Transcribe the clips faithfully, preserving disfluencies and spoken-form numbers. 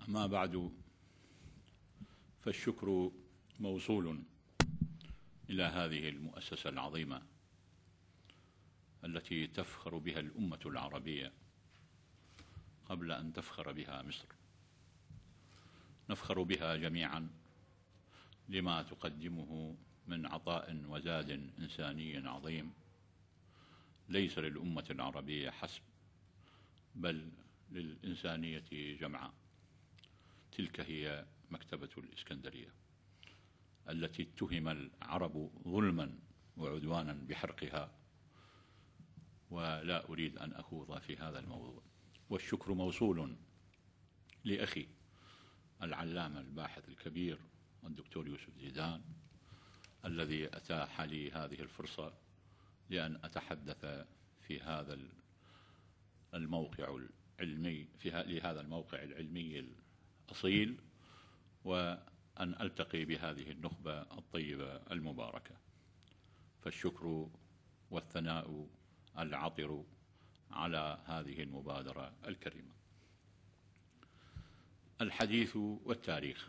أما بعد، فالشكر موصول إلى هذه المؤسسة العظيمة التي تفخر بها الأمة العربية قبل أن تفخر بها مصر. نفخر بها جميعا لما تقدمه من عطاء وزاد إنساني عظيم ليس للأمة العربية حسب، بل للإنسانية جمعاء. تلك هي مكتبة الإسكندرية التي اتهم العرب ظلما وعدوانا بحرقها، ولا أريد أن أخوض في هذا الموضوع. والشكر موصول لأخي العلامة الباحث الكبير الدكتور يوسف زيدان الذي أتاح لي هذه الفرصة لأن أتحدث في هذا الموقع العلمي في لهذا الموقع العلمي الأصيل، وأن ألتقي بهذه النخبة الطيبة المباركة. فالشكر والثناء العطر على هذه المبادرة الكريمة. الحديث والتاريخ.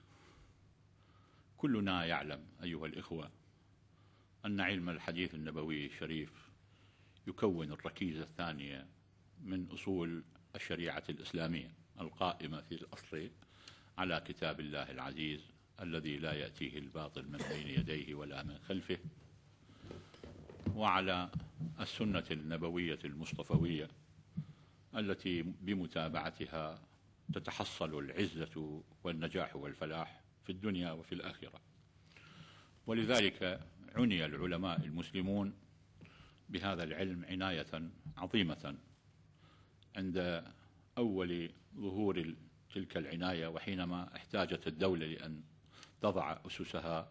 كلنا يعلم أيها الإخوة أن علم الحديث النبوي الشريف يكون الركيزة الثانية من أصول الشريعة الإسلامية القائمة في الأصل على كتاب الله العزيز الذي لا يأتيه الباطل من بين يديه ولا من خلفه، وعلى السنة النبوية المصطفوية التي بمتابعتها تتحصل العزة والنجاح والفلاح في الدنيا وفي الآخرة. ولذلك عني العلماء المسلمون بهذا العلم عناية عظيمة عند أول ظهور تلك العناية، وحينما احتاجت الدولة لأن تضع أسسها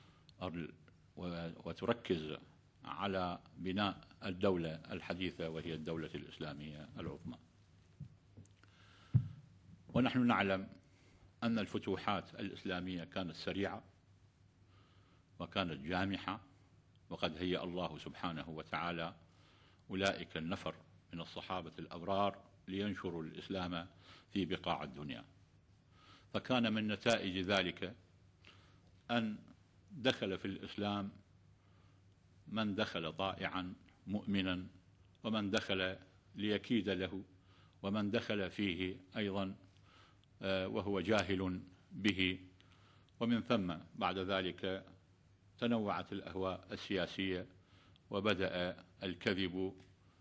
وتركز على بناء الدولة الحديثة وهي الدولة الإسلامية العظمى. ونحن نعلم أن الفتوحات الإسلامية كانت سريعة وكانت جامحة، وقد هيأ الله سبحانه وتعالى أولئك النفر من الصحابة الأبرار لينشروا الإسلام في بقاع الدنيا. فكان من نتائج ذلك أن دخل في الإسلام من دخل طائعا مؤمنا، ومن دخل ليكيد له، ومن دخل فيه أيضا وهو جاهل به. ومن ثم بعد ذلك تنوعت الأهواء السياسية، وبدأ الكذب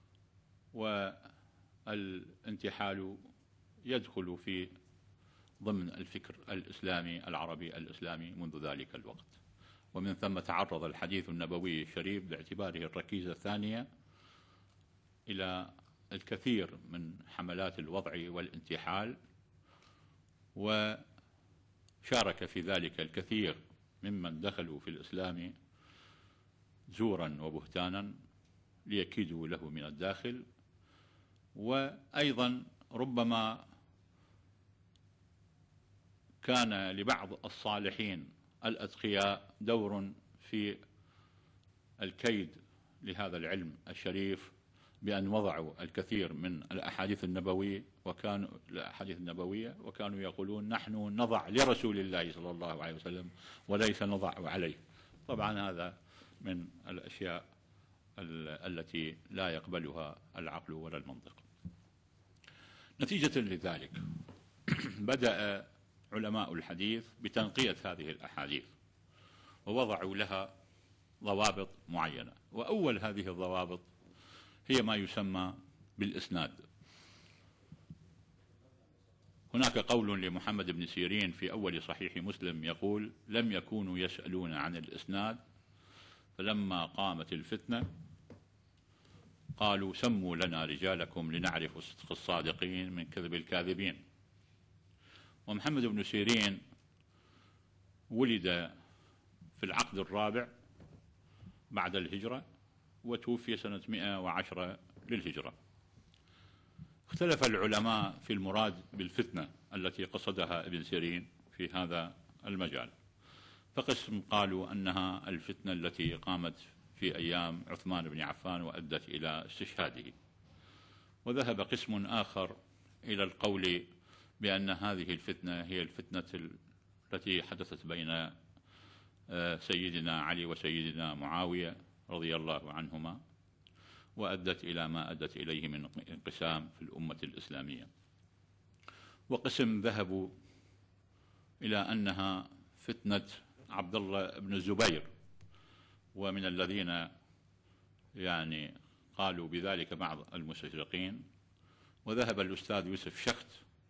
والانتحال يدخل في ضمن الفكر الإسلامي العربي الإسلامي منذ ذلك الوقت. ومن ثم تعرض الحديث النبوي الشريف باعتباره الركيزة الثانية إلى الكثير من حملات الوضع والانتحال، وشارك في ذلك الكثير ممن دخلوا في الإسلام زورا وبهتانا ليكيدوا له من الداخل. وأيضا ربما كان لبعض الصالحين الأتقياء دور في الكيد لهذا العلم الشريف بأن وضعوا الكثير من الأحاديث النبوية وكانوا الأحاديث النبوية وكانوا يقولون نحن نضع لرسول الله صلى الله عليه وسلم وليس نضع عليه. طبعا هذا من الأشياء التي لا يقبلها العقل ولا المنطق. نتيجة لذلك بدأ علماء الحديث بتنقية هذه الأحاديث ووضعوا لها ضوابط معينة، وأول هذه الضوابط هي ما يسمى بالإسناد. هناك قول لمحمد بن سيرين في أول صحيح مسلم يقول: لم يكونوا يسألون عن الإسناد، فلما قامت الفتنة قالوا سموا لنا رجالكم لنعرف صدق الصادقين من كذب الكاذبين. ومحمد بن سيرين ولد في العقد الرابع بعد الهجرة وتوفي سنة مئة وعشرة للهجرة. اختلف العلماء في المراد بالفتنة التي قصدها ابن سيرين في هذا المجال، فقسم قالوا أنها الفتنة التي قامت في أيام عثمان بن عفان وأدت إلى استشهاده، وذهب قسم آخر إلى القول بأن هذه الفتنة هي الفتنة التي حدثت بين سيدنا علي وسيدنا معاوية رضي الله عنهما، وأدت إلى ما أدت إليه من انقسام في الأمة الإسلامية. وقسم ذهبوا إلى أنها فتنة عبد الله بن الزبير، ومن الذين يعني قالوا بذلك بعض المستشرقين. وذهب الأستاذ يوسف شخت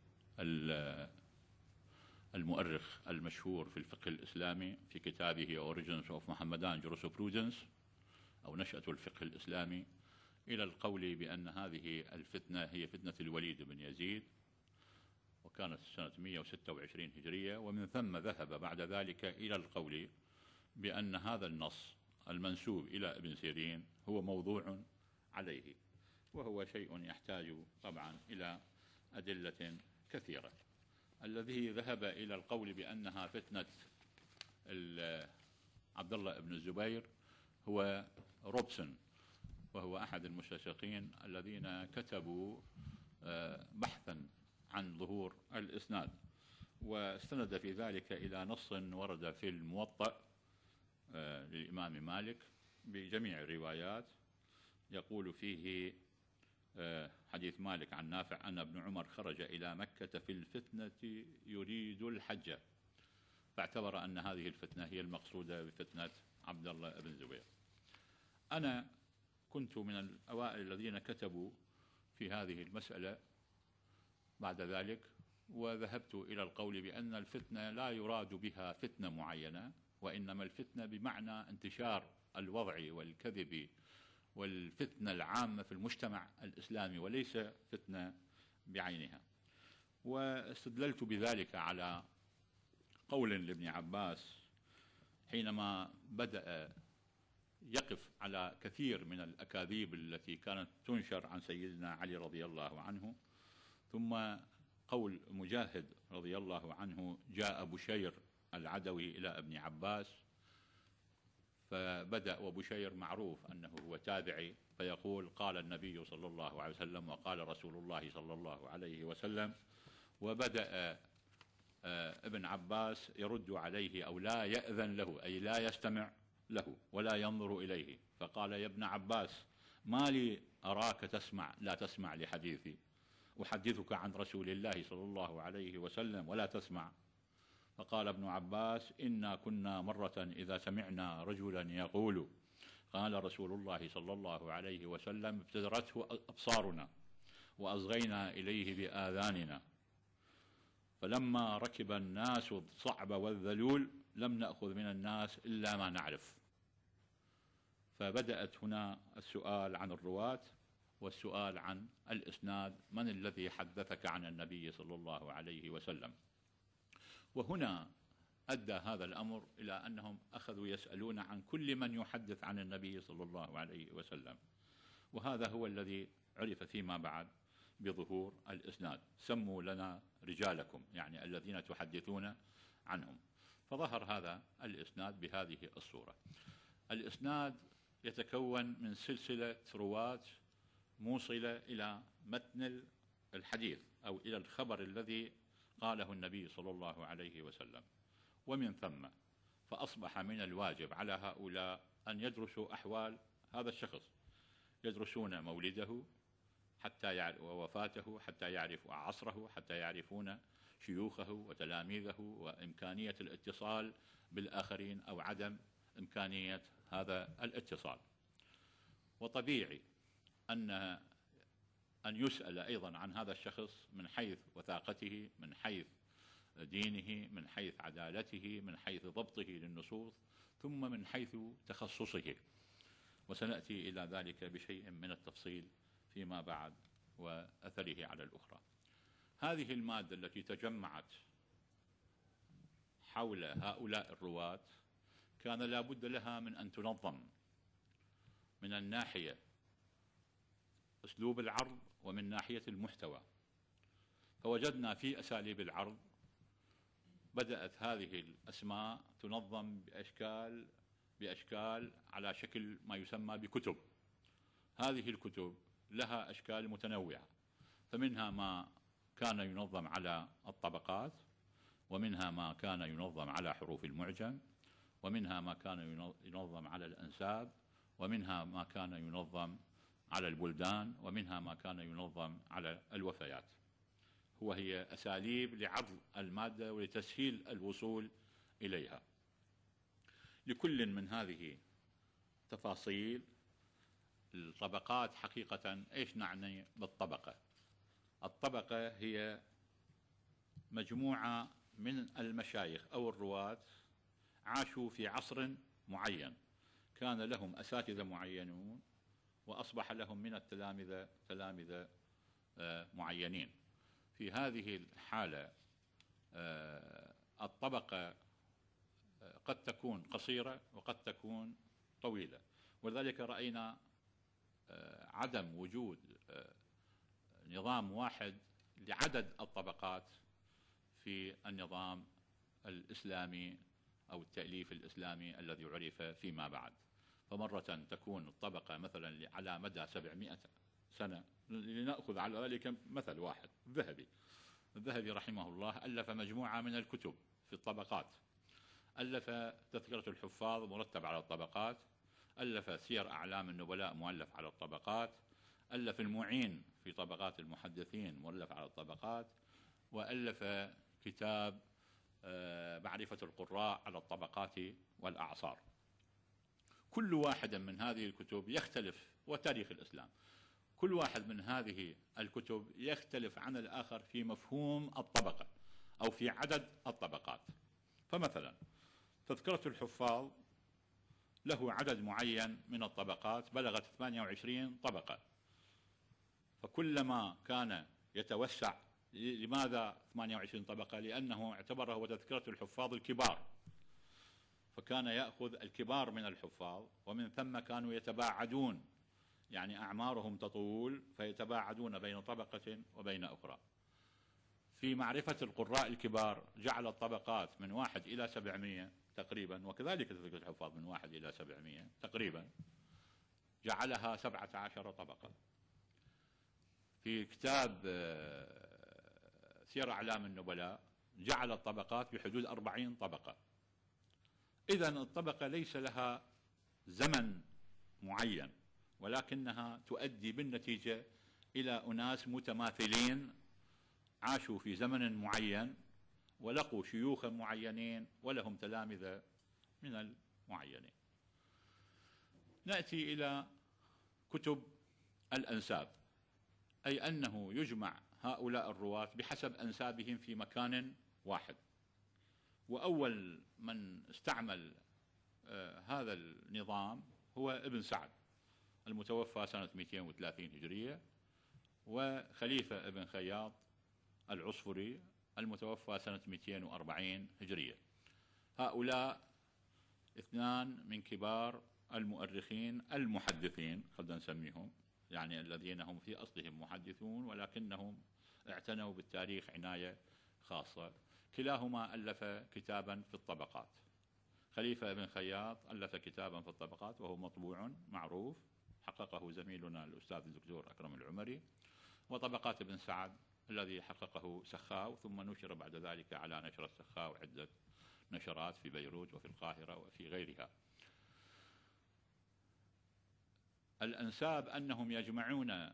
المؤرخ المشهور في الفقه الإسلامي في كتابه Origins of Mohammedan Jurisprudence أو نشأة الفقه الإسلامي إلى القول بأن هذه الفتنة هي فتنة الوليد بن يزيد، وكانت سنة مئة وستة وعشرين هجرية. ومن ثم ذهب بعد ذلك إلى القول بأن هذا النص المنسوب إلى ابن سيرين هو موضوع عليه، وهو شيء يحتاج طبعا إلى أدلة كثيرة. الذي ذهب إلى القول بأنها فتنة عبد الله بن الزبير هو روبسون، وهو أحد المستشرقين الذين كتبوا بحثا عن ظهور الإسناد، واستند في ذلك إلى نص ورد في الموطأ للإمام مالك بجميع الروايات، يقول فيه حديث مالك عن نافع أن ابن عمر خرج إلى مكة في الفتنة يريد الحج، فاعتبر أن هذه الفتنة هي المقصودة بفتنة عبد الله بن الزبير. أنا كنت من الأوائل الذين كتبوا في هذه المسألة بعد ذلك، وذهبت إلى القول بأن الفتنة لا يراد بها فتنة معينة، وإنما الفتنة بمعنى انتشار الوضع والكذب والفتنة العامة في المجتمع الإسلامي، وليس فتنة بعينها. واستدللت بذلك على قول لابن عباس حينما بدأ يقف على كثير من الأكاذيب التي كانت تنشر عن سيدنا علي رضي الله عنه. ثم قول مجاهد رضي الله عنه: جاء بشير العدوي إلى ابن عباس فبدأ، وبشير معروف أنه هو تابعي، فيقول: قال النبي صلى الله عليه وسلم وقال رسول الله صلى الله عليه وسلم. وبدأ ابن عباس يرد عليه أو لا يأذن له، أي لا يستمع له ولا ينظر إليه، فقال: يا ابن عباس ما لي أراك تسمع لا تسمع لحديثي، أحدثك عن رسول الله صلى الله عليه وسلم ولا تسمع. فقال ابن عباس: إنا كنا مرة إذا سمعنا رجلا يقول قال رسول الله صلى الله عليه وسلم ابتدرته أبصارنا وأصغينا إليه بآذاننا، فلما ركب الناس الصعب والذلول لم نأخذ من الناس إلا ما نعرف. فبدأت هنا السؤال عن الرواة والسؤال عن الإسناد، من الذي حدثك عن النبي صلى الله عليه وسلم؟ وهنا أدى هذا الأمر إلى أنهم أخذوا يسألون عن كل من يحدث عن النبي صلى الله عليه وسلم، وهذا هو الذي عرف فيما بعد بظهور الإسناد: سموا لنا رجالكم، يعني الذين تحدثون عنهم. فظهر هذا الإسناد بهذه الصورة. الإسناد يتكون من سلسلة رواة موصلة إلى متن الحديث أو إلى الخبر الذي قاله النبي صلى الله عليه وسلم. ومن ثم فأصبح من الواجب على هؤلاء أن يدرسوا أحوال هذا الشخص، يدرسون مولده حتى يعرفوا ووفاته، حتى يعرفوا عصره، حتى يعرفون شيوخه وتلاميذه وإمكانية الاتصال بالآخرين أو عدم إمكانية هذا الاتصال. وطبيعي أن أن يسأل أيضا عن هذا الشخص من حيث وثاقته، من حيث دينه، من حيث عدالته، من حيث ضبطه للنصوص، ثم من حيث تخصصه، وسنأتي إلى ذلك بشيء من التفصيل فيما بعد وأثره على الأخرى. هذه المادة التي تجمعت حول هؤلاء الرواة كان لا بد لها من أن تنظم من الناحية أسلوب العرض ومن ناحية المحتوى. فوجدنا في أساليب العرض بدأت هذه الأسماء تنظم بأشكال بأشكال على شكل ما يسمى بكتب. هذه الكتب لها أشكال متنوعة، فمنها ما كان ينظم على الطبقات، ومنها ما كان ينظم على حروف المعجم، ومنها ما كان ينظم على الأنساب، ومنها ما كان ينظم على البلدان، ومنها ما كان ينظم على الوفيات. وهي أساليب لعضل المادة ولتسهيل الوصول إليها. لكل من هذه تفاصيل الطبقات حقيقة إيش نعني بالطبقة؟ الطبقة هي مجموعة من المشايخ أو الرواة عاشوا في عصر معين، كان لهم أساتذة معينون، وأصبح لهم من التلامذة تلامذة معينين. في هذه الحالة الطبقة قد تكون قصيرة وقد تكون طويلة، ولذلك رأينا عدم وجود نظام واحد لعدد الطبقات في النظام الإسلامي أو التأليف الإسلامي الذي عرف فيما بعد. فمرة تكون الطبقة مثلا على مدى سبعمائة سنة. لنأخذ على ذلك مثل واحد، الذهبي. الذهبي رحمه الله ألف مجموعة من الكتب في الطبقات، ألف تذكرة الحفاظ مرتب على الطبقات، ألف سير أعلام النبلاء مؤلف على الطبقات، ألف المعين في طبقات المحدثين مؤلف على الطبقات، وألف كتاب معرفة القراء على الطبقات والأعصار. كل واحد من هذه الكتب يختلف، وتاريخ الإسلام، كل واحد من هذه الكتب يختلف عن الآخر في مفهوم الطبقة أو في عدد الطبقات. فمثلا تذكرة الحفاظ له عدد معين من الطبقات بلغت ثمانية وعشرين طبقة، فكلما كان يتوسع. لماذا ثمانية وعشرين طبقة؟ لأنه اعتبره هو تذكرة الحفاظ الكبار، فكان يأخذ الكبار من الحفاظ، ومن ثم كانوا يتباعدون، يعني أعمارهم تطول فيتباعدون بين طبقة وبين أخرى. في معرفة القراء الكبار جعل الطبقات من واحد إلى سبعمائة تقريبا، وكذلك تذكرة الحفاظ من واحد إلى سبعمائة تقريبا، جعلها سبعة عشر طبقة. في كتاب سير أعلام النبلاء جعل الطبقات بحدود أربعين طبقة. إذن الطبقة ليس لها زمن معين، ولكنها تؤدي بالنتيجة إلى أناس متماثلين عاشوا في زمن معين ولقوا شيوخا معينين ولهم تلامذة من المعينين. نأتي إلى كتب الأنساب، أي أنه يجمع هؤلاء الرواة بحسب أنسابهم في مكان واحد. وأول من استعمل آه هذا النظام هو ابن سعد المتوفى سنة مئتين وثلاثين هجرية، وخليفة ابن خياط العصفري المتوفى سنة مئتين وأربعين هجرية. هؤلاء اثنان من كبار المؤرخين المحدثين، خلينا نسميهم، يعني الذين هم في أصلهم محدثون ولكنهم اعتنوا بالتاريخ عناية خاصة. كلاهما ألف كتابا في الطبقات. خليفة ابن خياط ألف كتابا في الطبقات وهو مطبوع معروف، حققه زميلنا الأستاذ الدكتور أكرم العمري. وطبقات ابن سعد الذي حققه سخاو، ثم نشر بعد ذلك على نشر السخاو عدة نشرات في بيروت وفي القاهرة وفي غيرها. الأنساب أنهم يجمعون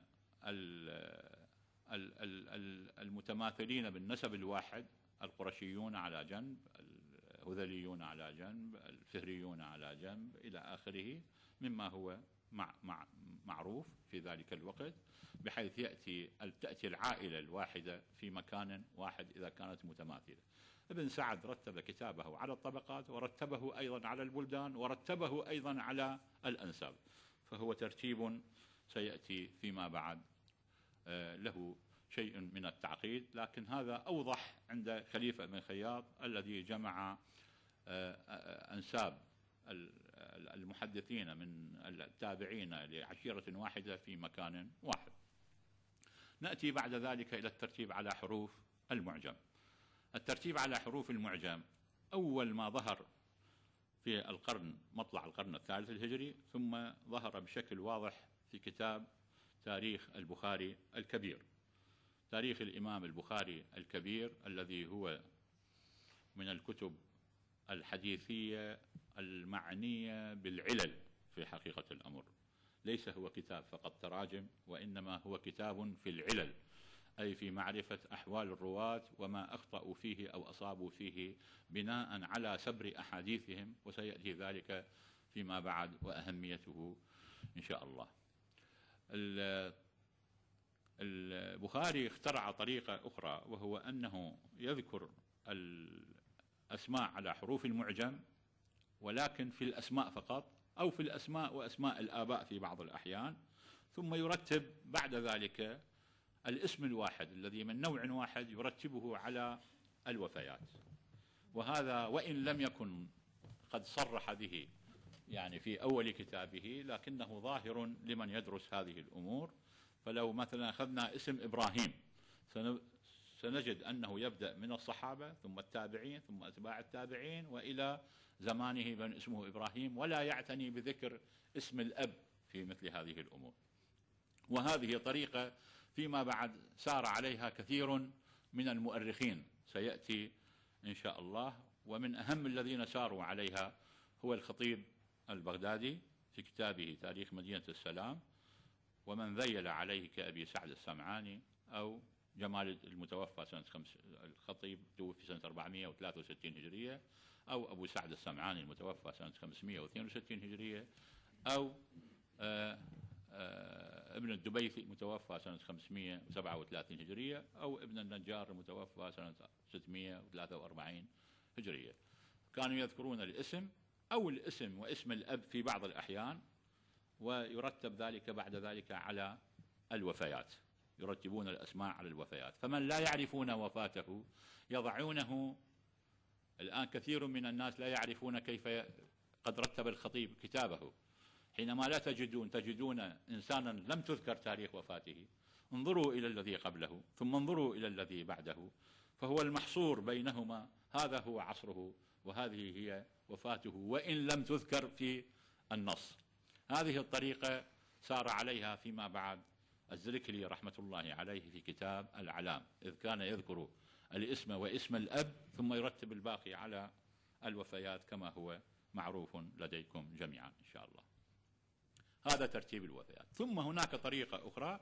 المتماثلين بالنسب الواحد، القرشيون على جنب، الهذليون على جنب، الفهريون على جنب، إلى آخره، مما هو مع مع معروف في ذلك الوقت، بحيث يأتي تأتي العائلة الواحدة في مكان واحد إذا كانت متماثلة. ابن سعد رتب كتابه على الطبقات، ورتبه أيضا على البلدان، ورتبه أيضا على الأنساب، فهو ترتيب سيأتي فيما بعد له شيء من التعقيد، لكن هذا أوضح عند خليفة بن خياط الذي جمع أنساب المحدثين من التابعين لعشيرة واحدة في مكان واحد. نأتي بعد ذلك إلى الترتيب على حروف المعجم. الترتيب على حروف المعجم أول ما ظهر في القرن مطلع القرن الثالث الهجري، ثم ظهر بشكل واضح في كتاب تاريخ البخاري الكبير. تاريخ الإمام البخاري الكبير الذي هو من الكتب الحديثية المعنية بالعلل في حقيقة الأمر، ليس هو كتاب فقط تراجم، وإنما هو كتاب في العلل، أي في معرفة أحوال الرواة وما أخطأوا فيه أو أصابوا فيه بناء على سبر أحاديثهم، وسيأتي ذلك فيما بعد وأهميته إن شاء الله. البخاري اخترع طريقة أخرى، وهو أنه يذكر الأسماء على حروف المعجم، ولكن في الأسماء فقط، أو في الأسماء وأسماء الآباء في بعض الأحيان، ثم يرتب بعد ذلك الاسم الواحد الذي من نوع واحد يرتبه على الوفيات. وهذا وإن لم يكن قد صرح به يعني في أول كتابه، لكنه ظاهر لمن يدرس هذه الأمور. فلو مثلا أخذنا اسم إبراهيم سنجد أنه يبدأ من الصحابة ثم التابعين ثم أتباع التابعين وإلى زمانه من اسمه إبراهيم، ولا يعتني بذكر اسم الأب في مثل هذه الأمور. وهذه طريقة فيما بعد سار عليها كثير من المؤرخين، سيأتي إن شاء الله. ومن أهم الذين ساروا عليها هو الخطيب البغدادي في كتابه تاريخ مدينة السلام، ومن ذيل عليه كأبي سعد السمعاني، أو جمال المتوفى سنة خمس، الخطيب توفي سنة أربعمائة وثلاثة وستين هجرية، أو أبو سعد السمعاني المتوفى سنة خمسمائة واثنين وستين هجرية، أو آآ آآ ابن الدبيثي المتوفى سنة خمسمائة وسبعة وثلاثين هجرية، أو ابن النجار المتوفى سنة ستمائة وثلاثة وأربعين هجرية. كانوا يذكرون الاسم أو الاسم واسم الأب في بعض الأحيان، ويرتب ذلك بعد ذلك على الوفيات، يرتبون الأسماء على الوفيات. فمن لا يعرفون وفاته يضعونه. الآن كثير من الناس لا يعرفون كيف قد رتب الخطيب كتابه. حينما لا تجدون تجدون إنسانا لم تذكر تاريخ وفاته، انظروا إلى الذي قبله ثم انظروا إلى الذي بعده، فهو المحصور بينهما، هذا هو عصره وهذه هي وفاته، وإن لم تذكر في النص. هذه الطريقة سار عليها فيما بعد الزركلي رحمة الله عليه في كتاب العلام، إذ كان يذكر الاسم واسم الأب ثم يرتب الباقي على الوفيات كما هو معروف لديكم جميعا إن شاء الله. هذا ترتيب الوفيات. ثم هناك طريقة أخرى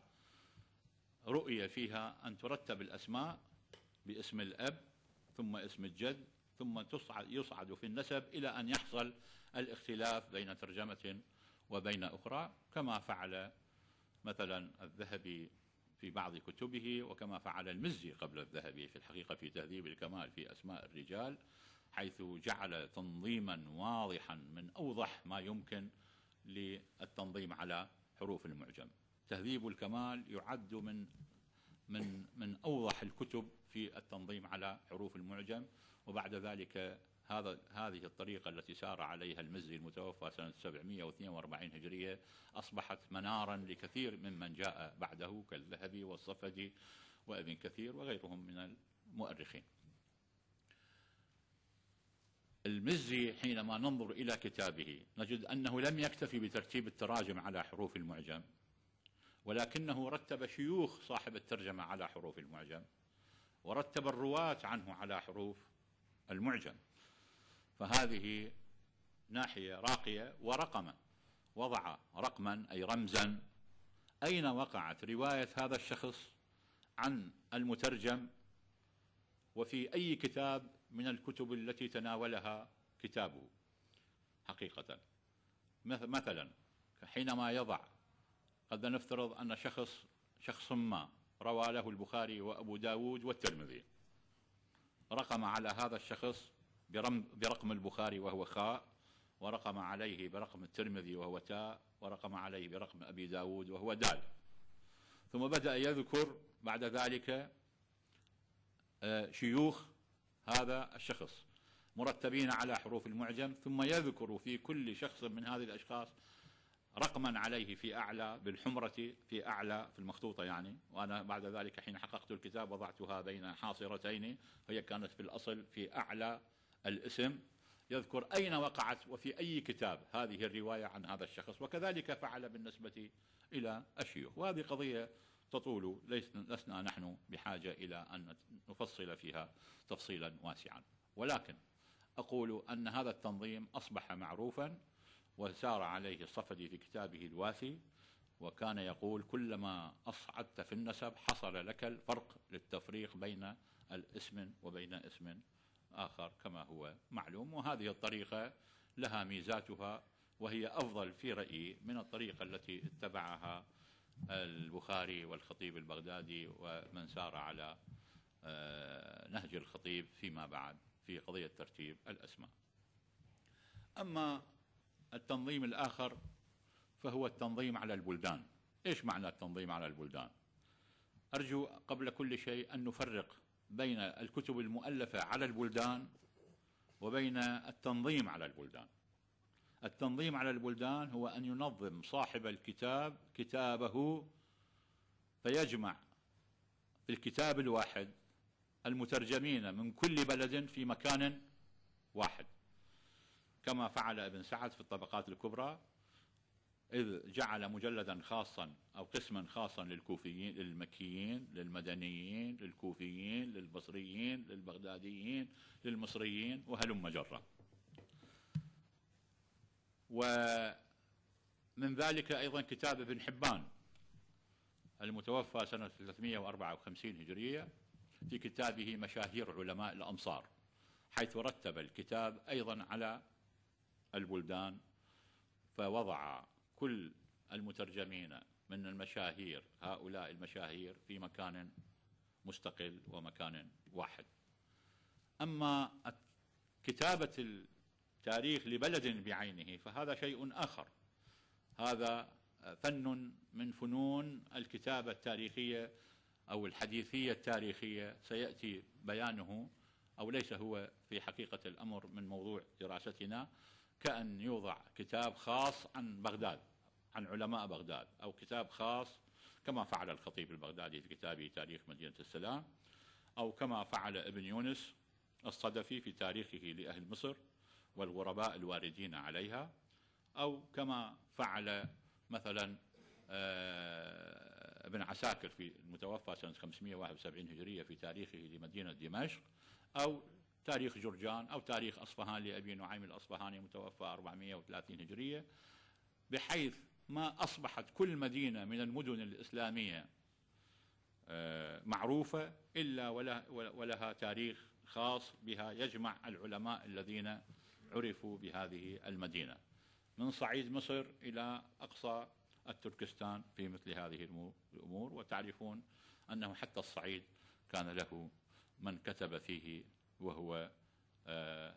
رؤية فيها أن ترتب الأسماء باسم الأب ثم اسم الجد، ثم تصعد يصعد في النسب إلى أن يحصل الاختلاف بين ترجمة وبين أخرى، كما فعل مثلا الذهبي في بعض كتبه، وكما فعل المزي قبل الذهبي في الحقيقة في تهذيب الكمال في أسماء الرجال، حيث جعل تنظيما واضحا من أوضح ما يمكن للتنظيم على حروف المعجم. تهذيب الكمال يعد من من من أوضح الكتب في التنظيم على حروف المعجم. وبعد ذلك هذا هذه الطريقة التي سار عليها المزي المتوفى سنة سبعمائة واثنين وأربعين هجرية أصبحت منارا لكثير ممن جاء بعده كالذهبي والصفدي وابن كثير وغيرهم من المؤرخين. المزي حينما ننظر إلى كتابه نجد أنه لم يكتفي بترتيب التراجم على حروف المعجم، ولكنه رتب شيوخ صاحب الترجمة على حروف المعجم، ورتب الرواة عنه على حروف المعجم. فهذه ناحية راقية. ورقم، وضع رقما أي رمزا أين وقعت رواية هذا الشخص عن المترجم، وفي أي كتاب من الكتب التي تناولها كتابه حقيقة. مثلا حينما يضع، قد نفترض أن شخص شخص ما روى له البخاري وأبو داود والترمذي، رقم على هذا الشخص برقم البخاري وهو خاء، ورقم عليه برقم الترمذي وهو تاء، ورقم عليه برقم أبي داود وهو دال. ثم بدأ يذكر بعد ذلك شيوخ هذا الشخص مرتبين على حروف المعجم، ثم يذكر في كل شخص من هذه الأشخاص رقما عليه في أعلى بالحمرة في أعلى في المخطوطة يعني. وأنا بعد ذلك حين حققت الكتاب وضعتها بين حاصرتين، هي كانت في الأصل في أعلى الاسم، يذكر أين وقعت وفي أي كتاب هذه الرواية عن هذا الشخص. وكذلك فعل بالنسبة إلى الشيوخ. وهذه قضية تطول، لسنا نحن بحاجة إلى أن نفصل فيها تفصيلا واسعا، ولكن أقول أن هذا التنظيم أصبح معروفا، وسار عليه الصفدي في كتابه الوافي، وكان يقول: كلما أصعدت في النسب حصل لك الفرق للتفريق بين الاسم وبين اسم آخر كما هو معلوم. وهذه الطريقة لها ميزاتها، وهي أفضل في رأيي من الطريقة التي اتبعها البخاري والخطيب البغدادي ومن سار على نهج الخطيب فيما بعد في قضية ترتيب الأسماء. أما التنظيم الآخر فهو التنظيم على البلدان. إيش معنى التنظيم على البلدان؟ أرجو قبل كل شيء أن نفرق بين الكتب المؤلفة على البلدان وبين التنظيم على البلدان. التنظيم على البلدان هو أن ينظم صاحب الكتاب كتابه، فيجمع في الكتاب الواحد المترجمين من كل بلد في مكان واحد، كما فعل ابن سعد في الطبقات الكبرى، إذ جعل مجلدا خاصا أو قسما خاصا للكوفيين، للمكيين، للمدنيين، للكوفيين، للبصريين، للبغداديين، للمصريين، وهلم جرا. ومن ذلك أيضا كتاب ابن حبان المتوفى سنة ثلاثمئة وأربعة وخمسين هجرية في كتابه مشاهير علماء الأمصار، حيث رتب الكتاب أيضا على البلدان، فوضع كل المترجمين من المشاهير، هؤلاء المشاهير، في مكان مستقل ومكان واحد. أما كتابة التاريخ لبلد بعينه فهذا شيء آخر، هذا فن من فنون الكتابة التاريخية أو الحديثية التاريخية، سيأتي بيانه، أو ليس هو في حقيقة الأمر من موضوع دراستنا، كأن يوضع كتاب خاص عن بغداد، عن علماء بغداد، أو كتاب خاص كما فعل الخطيب البغدادي في كتابه تاريخ مدينة السلام، أو كما فعل ابن يونس الصدفي في تاريخه لأهل مصر والغرباء الواردين عليها، أو كما فعل مثلا ابن عساكر في المتوفى سنة خمسمئة وواحد وسبعين هجرية في تاريخه لمدينة دمشق، أو تاريخ جرجان، أو تاريخ أصفهان لأبي نعيم الأصفهاني متوفى أربعمئة وثلاثين هجرية، بحيث ما أصبحت كل مدينة من المدن الإسلامية معروفة إلا ولها تاريخ خاص بها يجمع العلماء الذين عرفوا بهذه المدينة، من صعيد مصر إلى أقصى التركستان في مثل هذه الأمور. وتعرفون أنه حتى الصعيد كان له من كتب فيه، وهو آآ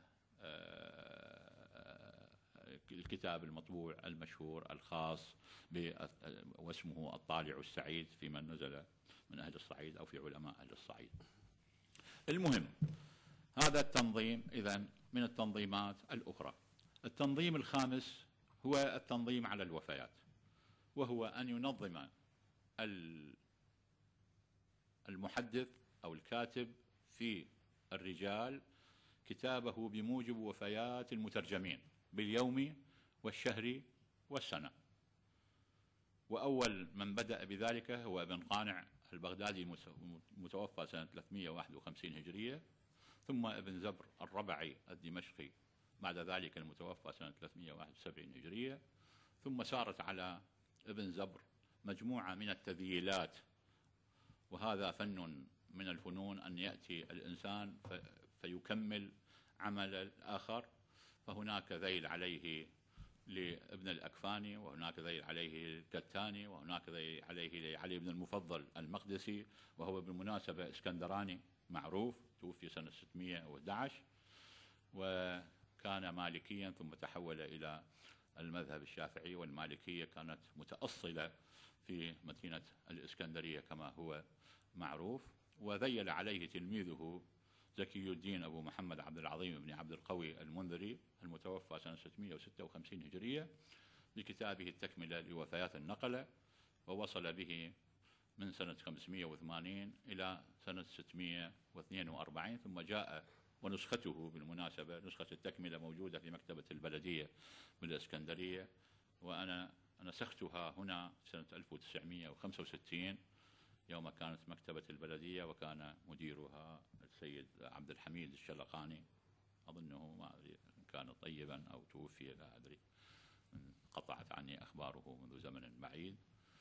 آآ الكتاب المطبوع المشهور الخاص واسمه الطالع السعيد في من نزل من أهل الصعيد أو في علماء أهل الصعيد. المهم، هذا التنظيم إذن من التنظيمات الأخرى. التنظيم الخامس هو التنظيم على الوفيات، وهو أن ينظم المحدث أو الكاتب في الرجال كتابه بموجب وفيات المترجمين باليوم والشهر والسنة. وأول من بدأ بذلك هو ابن قانع البغدادي المتوفى سنة ثلاثمئة وواحد وخمسين هجرية، ثم ابن زبر الربعي الدمشقي بعد ذلك المتوفى سنة ثلاثمئة وواحد وسبعين هجرية، ثم سارت على ابن زبر مجموعة من التذييلات، وهذا فن من الفنون أن يأتي الإنسان فيكمل عمل الآخر. فهناك ذيل عليه لابن الأكفاني، وهناك ذيل عليه الكتاني، وهناك ذيل عليه لعلي بن المفضل المقدسي، وهو بالمناسبة اسكندراني معروف، توفي سنة ستمئة وأحد عشر، وكان مالكيا ثم تحول إلى المذهب الشافعي، والمالكية كانت متأصلة في مدينة الإسكندرية كما هو معروف. وذيل عليه تلميذه زكي الدين أبو محمد عبد العظيم بن عبد القوي المنذري المتوفى سنة ستمئة وستة وخمسين هجرية بكتابه التكملة لوفيات النقلة، ووصل به من سنة خمسمئة وثمانين إلى سنة ستمئة واثنين وأربعين، ثم جاء ونسخته بالمناسبة نسخة التكملة موجودة في مكتبة البلدية بالإسكندرية، وأنا نسختها هنا سنة ألف وتسعمئة وخمسة وستين يوم كانت مكتبة البلدية وكان مديرها السيد عبد الحميد الشلقاني، أظنه ما أدري إن كان طيبا أو توفي لا أدري، قطعت عني أخباره منذ زمن بعيد.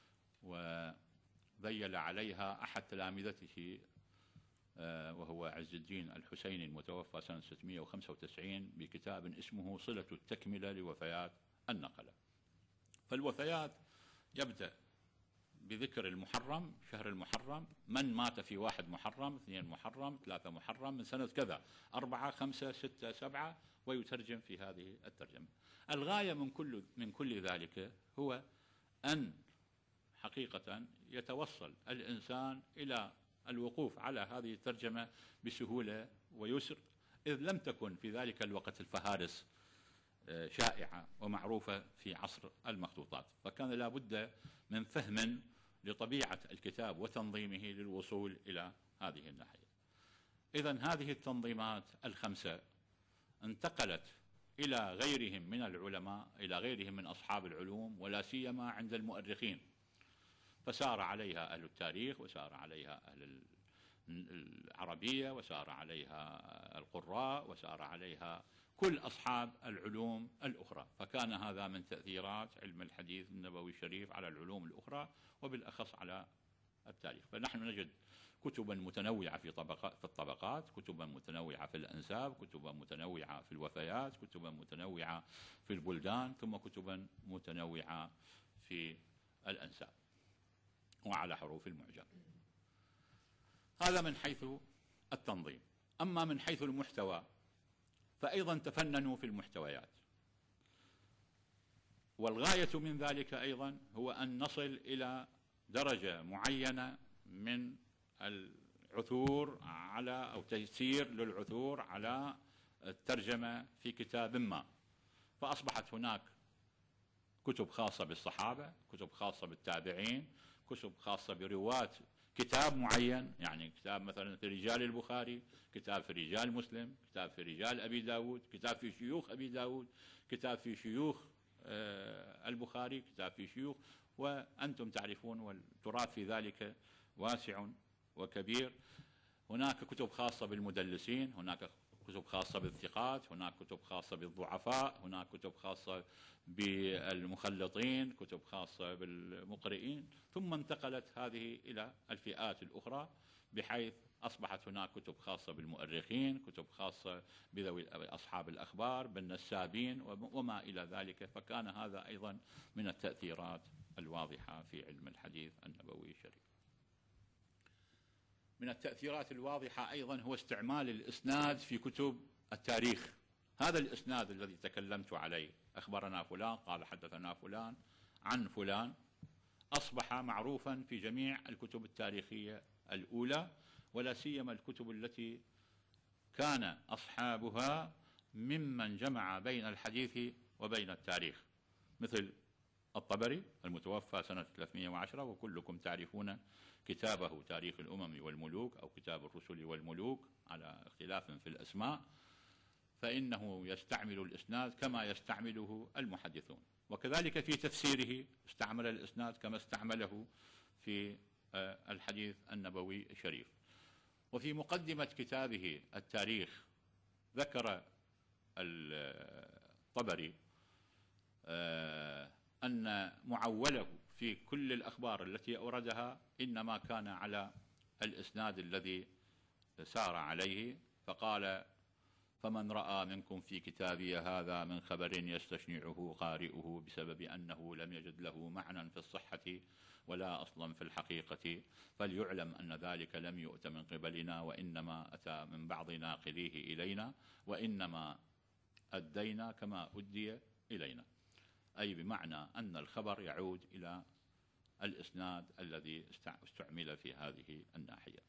وذيل عليها أحد تلامذته وهو عز الدين الحسيني المتوفى سنة ستمائة وخمسة وتسعين بكتاب اسمه صلة التكملة لوفيات النقلة. فالوفيات يبدأ بذكر المحرم، شهر المحرم، من مات في واحد محرم، اثنين محرم، ثلاثة محرم، من سنة كذا، أربعة، خمسة، ستة، سبعة، ويترجم في هذه الترجمة. الغاية من كل من كل ذلك هو أن حقيقة يتوصل الإنسان إلى الوقوف على هذه الترجمة بسهولة ويسر، إذ لم تكن في ذلك الوقت الفهارس شائعة ومعروفة في عصر المخطوطات، فكان لا بد من فهم لطبيعة الكتاب وتنظيمه للوصول إلى هذه الناحية. إذن هذه التنظيمات الخمسة انتقلت إلى غيرهم من العلماء، إلى غيرهم من أصحاب العلوم، ولا سيما عند المؤرخين، فسار عليها أهل التاريخ، وسار عليها أهل العربية، وسار عليها القراء، وسار عليها كل أصحاب العلوم الأخرى. فكان هذا من تأثيرات علم الحديث النبوي الشريف على العلوم الأخرى وبالأخص على التاريخ. فنحن نجد كتبا متنوعة في طبقات في الطبقات، كتبا متنوعة في الأنساب، كتبا متنوعة في الوفيات، كتبا متنوعة في البلدان، ثم كتبا متنوعة في الأنساب وعلى حروف المعجم. هذا من حيث التنظيم. أما من حيث المحتوى فأيضا تفننوا في المحتويات، والغاية من ذلك أيضا هو أن نصل إلى درجة معينة من العثور على أو تيسير للعثور على الترجمة في كتاب ما. فأصبحت هناك كتب خاصة بالصحابة، كتب خاصة بالتابعين، كتب خاصة برواة كتاب معين، يعني كتاب مثلا في رجال البخاري، كتاب في رجال مسلم، كتاب في رجال أبي داود، كتاب في شيوخ أبي داود، كتاب في شيوخ البخاري، كتاب في شيوخ، وأنتم تعرفون والتراث في ذلك واسع وكبير. هناك كتب خاصة بالمدلسين، هناك كتب خاصة بالثقات، هناك كتب خاصة بالضعفاء، هناك كتب خاصة بالمخلطين، كتب خاصة بالمقرئين، ثم انتقلت هذه إلى الفئات الأخرى، بحيث أصبحت هناك كتب خاصة بالمؤرخين، كتب خاصة بذوي أصحاب الأخبار، بالنسابين وما إلى ذلك. فكان هذا أيضا من التأثيرات الواضحة في علم الحديث النبوي الشريف. من التأثيرات الواضحة أيضا هو استعمال الإسناد في كتب التاريخ. هذا الإسناد الذي تكلمت عليه، أخبرنا فلان قال حدثنا فلان عن فلان، أصبح معروفا في جميع الكتب التاريخية الأولى، ولا سيما الكتب التي كان أصحابها ممن جمع بين الحديث وبين التاريخ، مثل الطبري المتوفى سنة ثلاثمائة وعشرة، وكلكم تعرفون كتابه تاريخ الأمم والملوك أو كتاب الرسل والملوك على اختلاف في الأسماء، فإنه يستعمل الإسناد كما يستعمله المحدثون. وكذلك في تفسيره استعمل الإسناد كما استعمله في الحديث النبوي الشريف. وفي مقدمة كتابه التاريخ ذكر الطبري أن معوله في كل الأخبار التي أوردها إنما كان على الإسناد الذي سار عليه، فقال: فمن رأى منكم في كتابي هذا من خبر يستشنعه قارئه بسبب أنه لم يجد له معنى في الصحة ولا أصلا في الحقيقة، فليعلم أن ذلك لم يؤت من قبلنا، وإنما أتى من بعض ناقليه إلينا، وإنما أدينا كما أدي إلينا. أي بمعنى أن الخبر يعود إلى الإسناد الذي استعمل في هذه الناحية.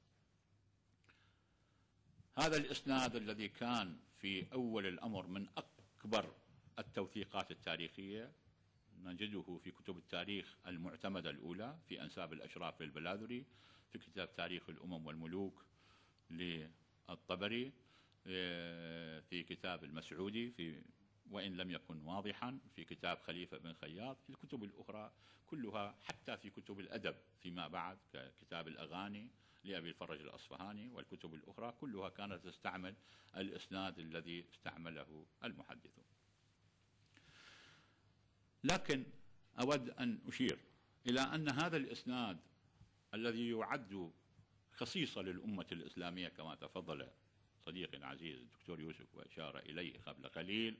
هذا الإسناد الذي كان في أول الأمر من أكبر التوثيقات التاريخية، نجده في كتب التاريخ المعتمدة الأولى، في أنساب الأشراف للبلاذري، في كتاب تاريخ الأمم والملوك للطبري، في كتاب المسعودي في وإن لم يكن واضحا في كتاب خليفة بن خياط. في الكتب الأخرى كلها، حتى في كتب الأدب فيما بعد ككتاب الأغاني لأبي الفرج الأصفهاني والكتب الأخرى، كلها كانت تستعمل الإسناد الذي استعمله المحدثون. لكن أود أن أشير إلى أن هذا الإسناد الذي يعد خصيصة للأمة الإسلامية كما تفضل صديقي العزيز الدكتور يوسف وأشار إليه قبل قليل،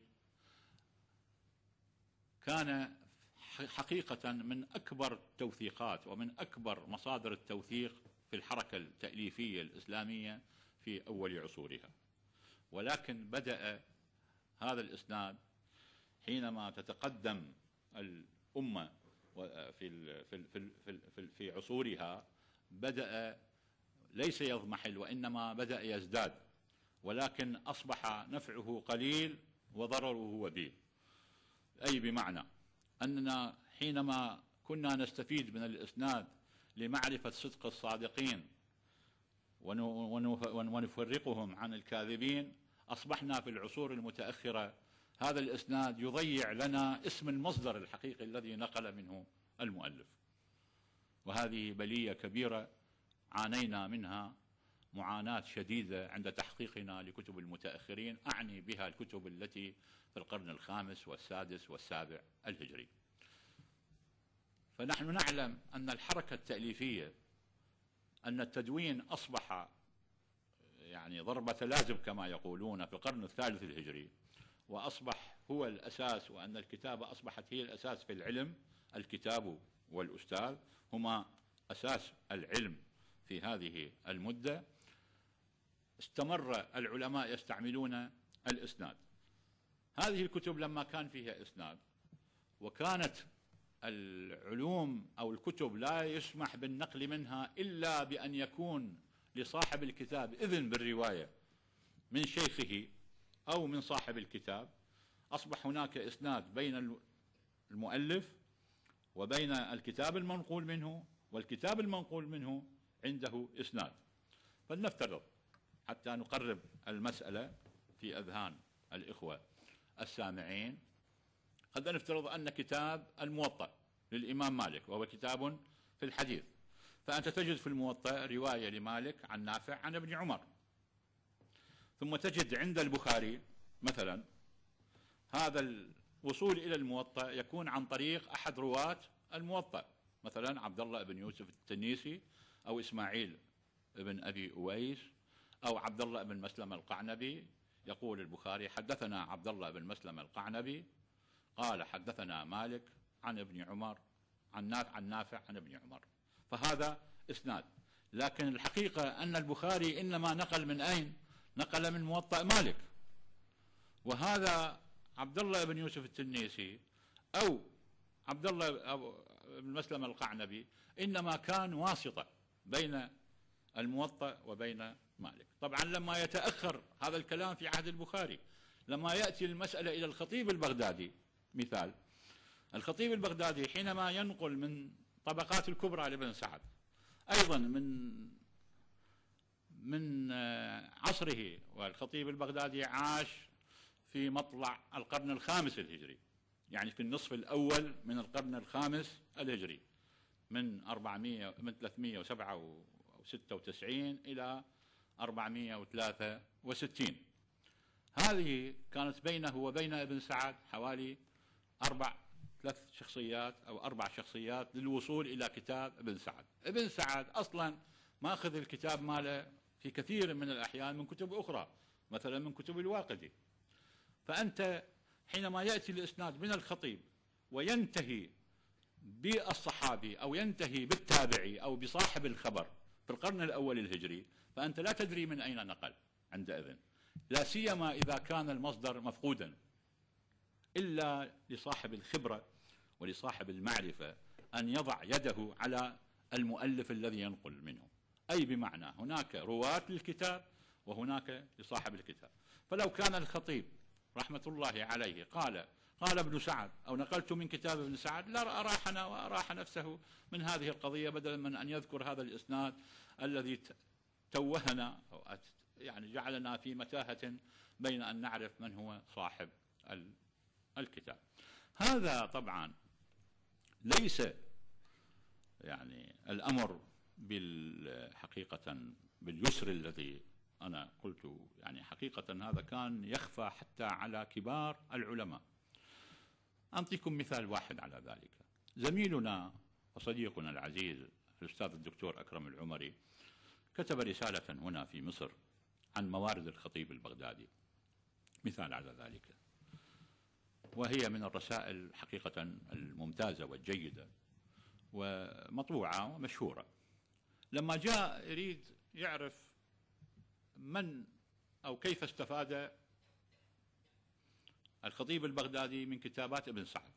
كان حقيقة من أكبر التوثيقات ومن أكبر مصادر التوثيق في الحركة التأليفية الإسلامية في أول عصورها. ولكن بدأ هذا الإسناد حينما تتقدم الأمة في في في في عصورها، بدأ ليس يضمحل وإنما بدأ يزداد، ولكن أصبح نفعه قليل وضرره وبيل. أي بمعنى أننا حينما كنا نستفيد من الإسناد لمعرفة صدق الصادقين ونفرقهم عن الكاذبين، أصبحنا في العصور المتأخرة هذا الإسناد يضيع لنا اسم المصدر الحقيقي الذي نقل منه المؤلف، وهذه بلية كبيرة عانينا منها معاناة شديدة عند تحقيقنا لكتب المتأخرين، أعني بها الكتب التي في القرن الخامس والسادس والسابع الهجري. فنحن نعلم أن الحركة التأليفية، أن التدوين أصبح يعني ضربة لازم كما يقولون في القرن الثالث الهجري، وأصبح هو الأساس، وأن الكتابة أصبحت هي الأساس في العلم. الكتاب والأستاذ هما أساس العلم في هذه المدة. استمر العلماء يستعملون الإسناد. هذه الكتب لما كان فيها إسناد، وكانت العلوم أو الكتب لا يسمح بالنقل منها إلا بأن يكون لصاحب الكتاب إذن بالرواية من شيخه أو من صاحب الكتاب، أصبح هناك إسناد بين المؤلف وبين الكتاب المنقول منه، والكتاب المنقول منه عنده إسناد. فلنفترض حتى نقرب المسألة في أذهان الإخوة السامعين، قد نفترض أن كتاب الموطأ للإمام مالك وهو كتاب في الحديث، فأنت تجد في الموطأ رواية لمالك عن نافع عن ابن عمر، ثم تجد عند البخاري مثلا هذا الوصول إلى الموطأ يكون عن طريق أحد رواة الموطأ، مثلا عبد الله بن يوسف التنيسي أو إسماعيل بن أبي أويس أو عبد الله بن مسلم القعنبي. يقول البخاري حدثنا عبد الله بن مسلم القعنبي قال حدثنا مالك عن ابن عمر عن نافع عن ابن عمر، فهذا إسناد. لكن الحقيقة أن البخاري إنما نقل من أين؟ نقل من موطأ مالك، وهذا عبد الله بن يوسف التنيسي أو عبد الله بن مسلم القعنبي إنما كان واسطة بين الموطأ وبين مالك. طبعا لما يتأخر هذا الكلام في عهد البخاري، لما يأتي المسألة إلى الخطيب البغدادي، مثال الخطيب البغدادي حينما ينقل من طبقات الكبرى لابن سعد، أيضا من من عصره، والخطيب البغدادي عاش في مطلع القرن الخامس الهجري، يعني في النصف الأول من القرن الخامس الهجري، من أربعمائة من ثلاثمائة وسبعة وستة وتسعين إلى أربعمائة وثلاثة وستين. هذه كانت بينه وبين ابن سعد حوالي أربع ثلاث شخصيات أو أربع شخصيات للوصول إلى كتاب ابن سعد. ابن سعد أصلا ماخذ الكتاب ماله في كثير من الأحيان من كتب أخرى، مثلا من كتب الواقدي. فأنت حينما يأتي الإسناد من الخطيب وينتهي بالصحابي أو ينتهي بالتابعي أو بصاحب الخبر في القرن الأول الهجري، فأنت لا تدري من أين نقل عندئذ، لا سيما إذا كان المصدر مفقودا، إلا لصاحب الخبرة ولصاحب المعرفة أن يضع يده على المؤلف الذي ينقل منه. أي بمعنى هناك رواة للكتاب وهناك لصاحب الكتاب. فلو كان الخطيب رحمة الله عليه قال قال ابن سعد أو نقلت من كتاب ابن سعد، لا أراحنا وأراح نفسه من هذه القضية، بدلا من أن يذكر هذا الإسناد الذي توهنا أو يعني جعلنا في متاهة بين أن نعرف من هو صاحب الكتاب. هذا طبعا ليس يعني الأمر بالحقيقة باليسر الذي أنا قلت، يعني حقيقة هذا كان يخفى حتى على كبار العلماء. أعطيكم مثال واحد على ذلك. زميلنا وصديقنا العزيز الأستاذ الدكتور أكرم العمري كتب رسالة هنا في مصر عن موارد الخطيب البغدادي، مثال على ذلك، وهي من الرسائل حقيقة الممتازة والجيدة ومطبوعة ومشهورة. لما جاء يريد يعرف من أو كيف استفاد الخطيب البغدادي من كتابات ابن سعد،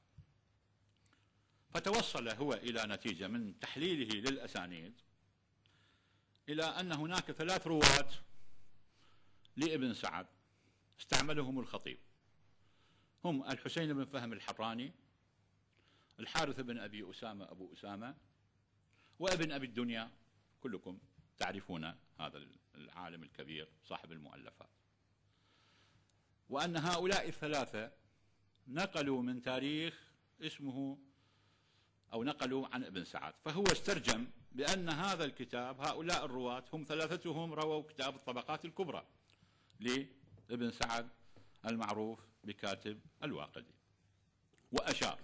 فتوصل هو إلى نتيجة من تحليله للأسانيد إلى أن هناك ثلاث رواة لابن سعد استعملهم الخطيب، هم الحسين بن فهم الحراني، الحارث بن أبي أسامة أبو أسامة، وابن أبي الدنيا. كلكم تعرفون هذا العالم الكبير صاحب المؤلفات. وأن هؤلاء الثلاثة نقلوا من تاريخ اسمه أو نقلوا عن ابن سعد، فهو استرجم بأن هذا الكتاب هؤلاء الرواة هم ثلاثتهم رووا كتاب الطبقات الكبرى لابن سعد المعروف بكاتب الواقدي. وأشار،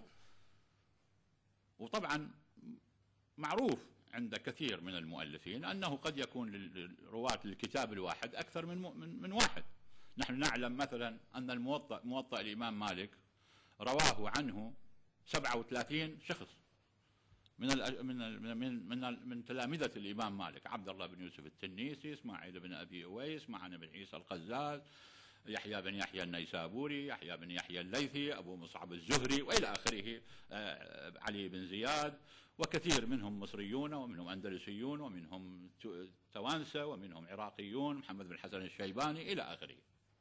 وطبعا معروف عند كثير من المؤلفين أنه قد يكون للرواة للكتاب الواحد أكثر من من واحد. نحن نعلم مثلا أن الموطأ موطأ الإمام مالك رواه عنه سبعة وثلاثين شخص من ال من ال من من, من تلامذة الإمام مالك: عبد الله بن يوسف التنيسي، إسماعيل بن أبي أويس، معن بن عيسى القزاز، يحيى بن يحيى النيسابوري، يحيى بن يحيى الليثي، أبو مصعب الزهري، وإلى آخره، علي بن زياد، وكثير منهم مصريون ومنهم أندلسيون ومنهم توانسة ومنهم عراقيون، محمد بن حسن الشيباني إلى آخره.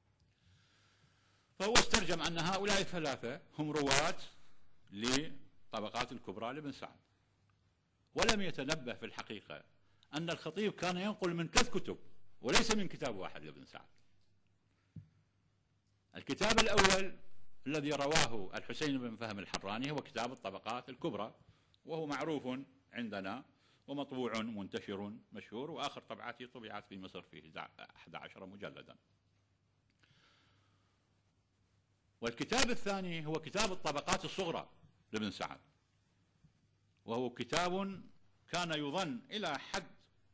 فهو استرجم أن هؤلاء الثلاثة هم رواة لطبقات الكبرى لابن سعد، ولم يتنبه في الحقيقة أن الخطيب كان ينقل من ثلاث كتب وليس من كتاب واحد لابن سعد. الكتاب الأول الذي رواه الحسين بن فهم الحراني هو كتاب الطبقات الكبرى، وهو معروف عندنا ومطبوع منتشر مشهور، وآخر طبعاته طبعت في مصر في أحد عشر مجلدا. والكتاب الثاني هو كتاب الطبقات الصغرى لابن سعد، وهو كتاب كان يظن إلى حد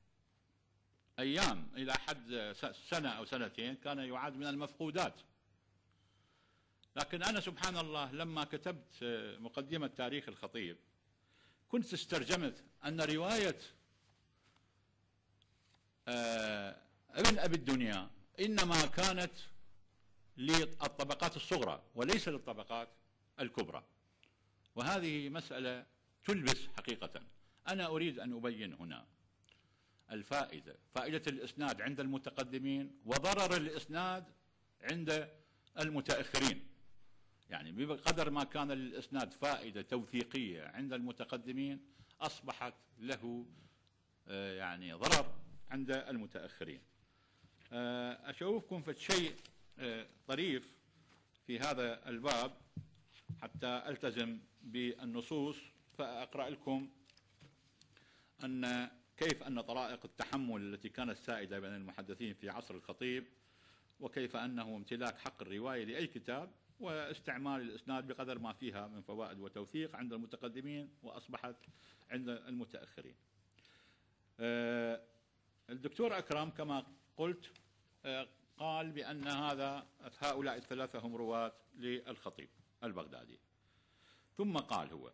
أيام إلى حد سنة أو سنتين كان يعد من المفقودات. لكن أنا سبحان الله لما كتبت مقدمة تاريخ الخطيب كنت استرجمت أن رواية ابن أبي الدنيا إنما كانت للطبقات الصغرى وليس للطبقات الكبرى، وهذه مسألة تلبس حقيقة. أنا أريد أن أبين هنا الفائدة، فائدة الإسناد عند المتقدمين وضرر الإسناد عند المتأخرين. يعني بقدر ما كان للإسناد فائدة توثيقية عند المتقدمين أصبحت له يعني ضرر عند المتأخرين. أشوفكم في شيء طريف في هذا الباب حتى ألتزم بالنصوص، فأقرأ لكم أن كيف أن طرائق التحمل التي كانت سائدة بين المحدثين في عصر الخطيب، وكيف أنه امتلاك حق الرواية لأي كتاب واستعمال الإسناد بقدر ما فيها من فوائد وتوثيق عند المتقدمين وأصبحت عند المتأخرين. الدكتور أكرم كما قلت قال بأن هذا هؤلاء الثلاثة هم رواة للخطيب البغدادي، ثم قال هو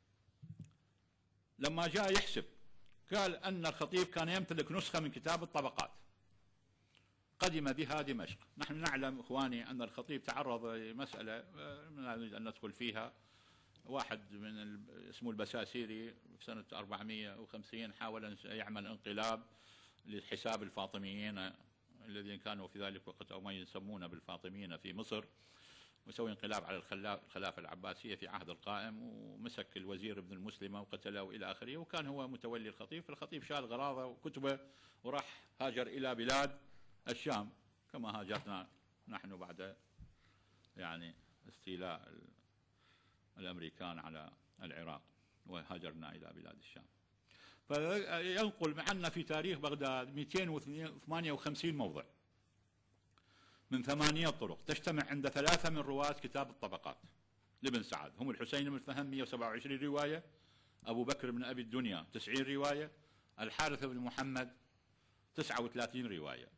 لما جاء يحسب قال أن الخطيب كان يمتلك نسخة من كتاب الطبقات قدم بها دمشق. نحن نعلم إخواني أن الخطيب تعرض لمسألة لا نريد أن ندخل فيها. واحد من اسمه البساسيري في سنة أربعمائة وخمسين حاول أن يعمل انقلاب لحساب الفاطميين الذين كانوا في ذلك الوقت أو ما يسمون بالفاطميين في مصر، وسوي انقلاب على الخلافة العباسية في عهد القائم، ومسك الوزير ابن المسلمة وقتله إلى آخره، وكان هو متولي الخطيب. فالخطيب شال غراضه وكتبه وراح هاجر إلى بلاد الشام كما هاجرنا نحن بعد يعني استيلاء الأمريكان على العراق وهاجرنا إلى بلاد الشام. فينقل عنا في تاريخ بغداد مئتين وثمانية وخمسين موضع من ثمانية طرق تجتمع عند ثلاثة من رواة كتاب الطبقات لابن سعد، هم الحسين بن فهم مئة وسبعة وعشرين رواية، أبو بكر بن أبي الدنيا تسعين رواية، الحارث بن محمد تسعة وثلاثين رواية.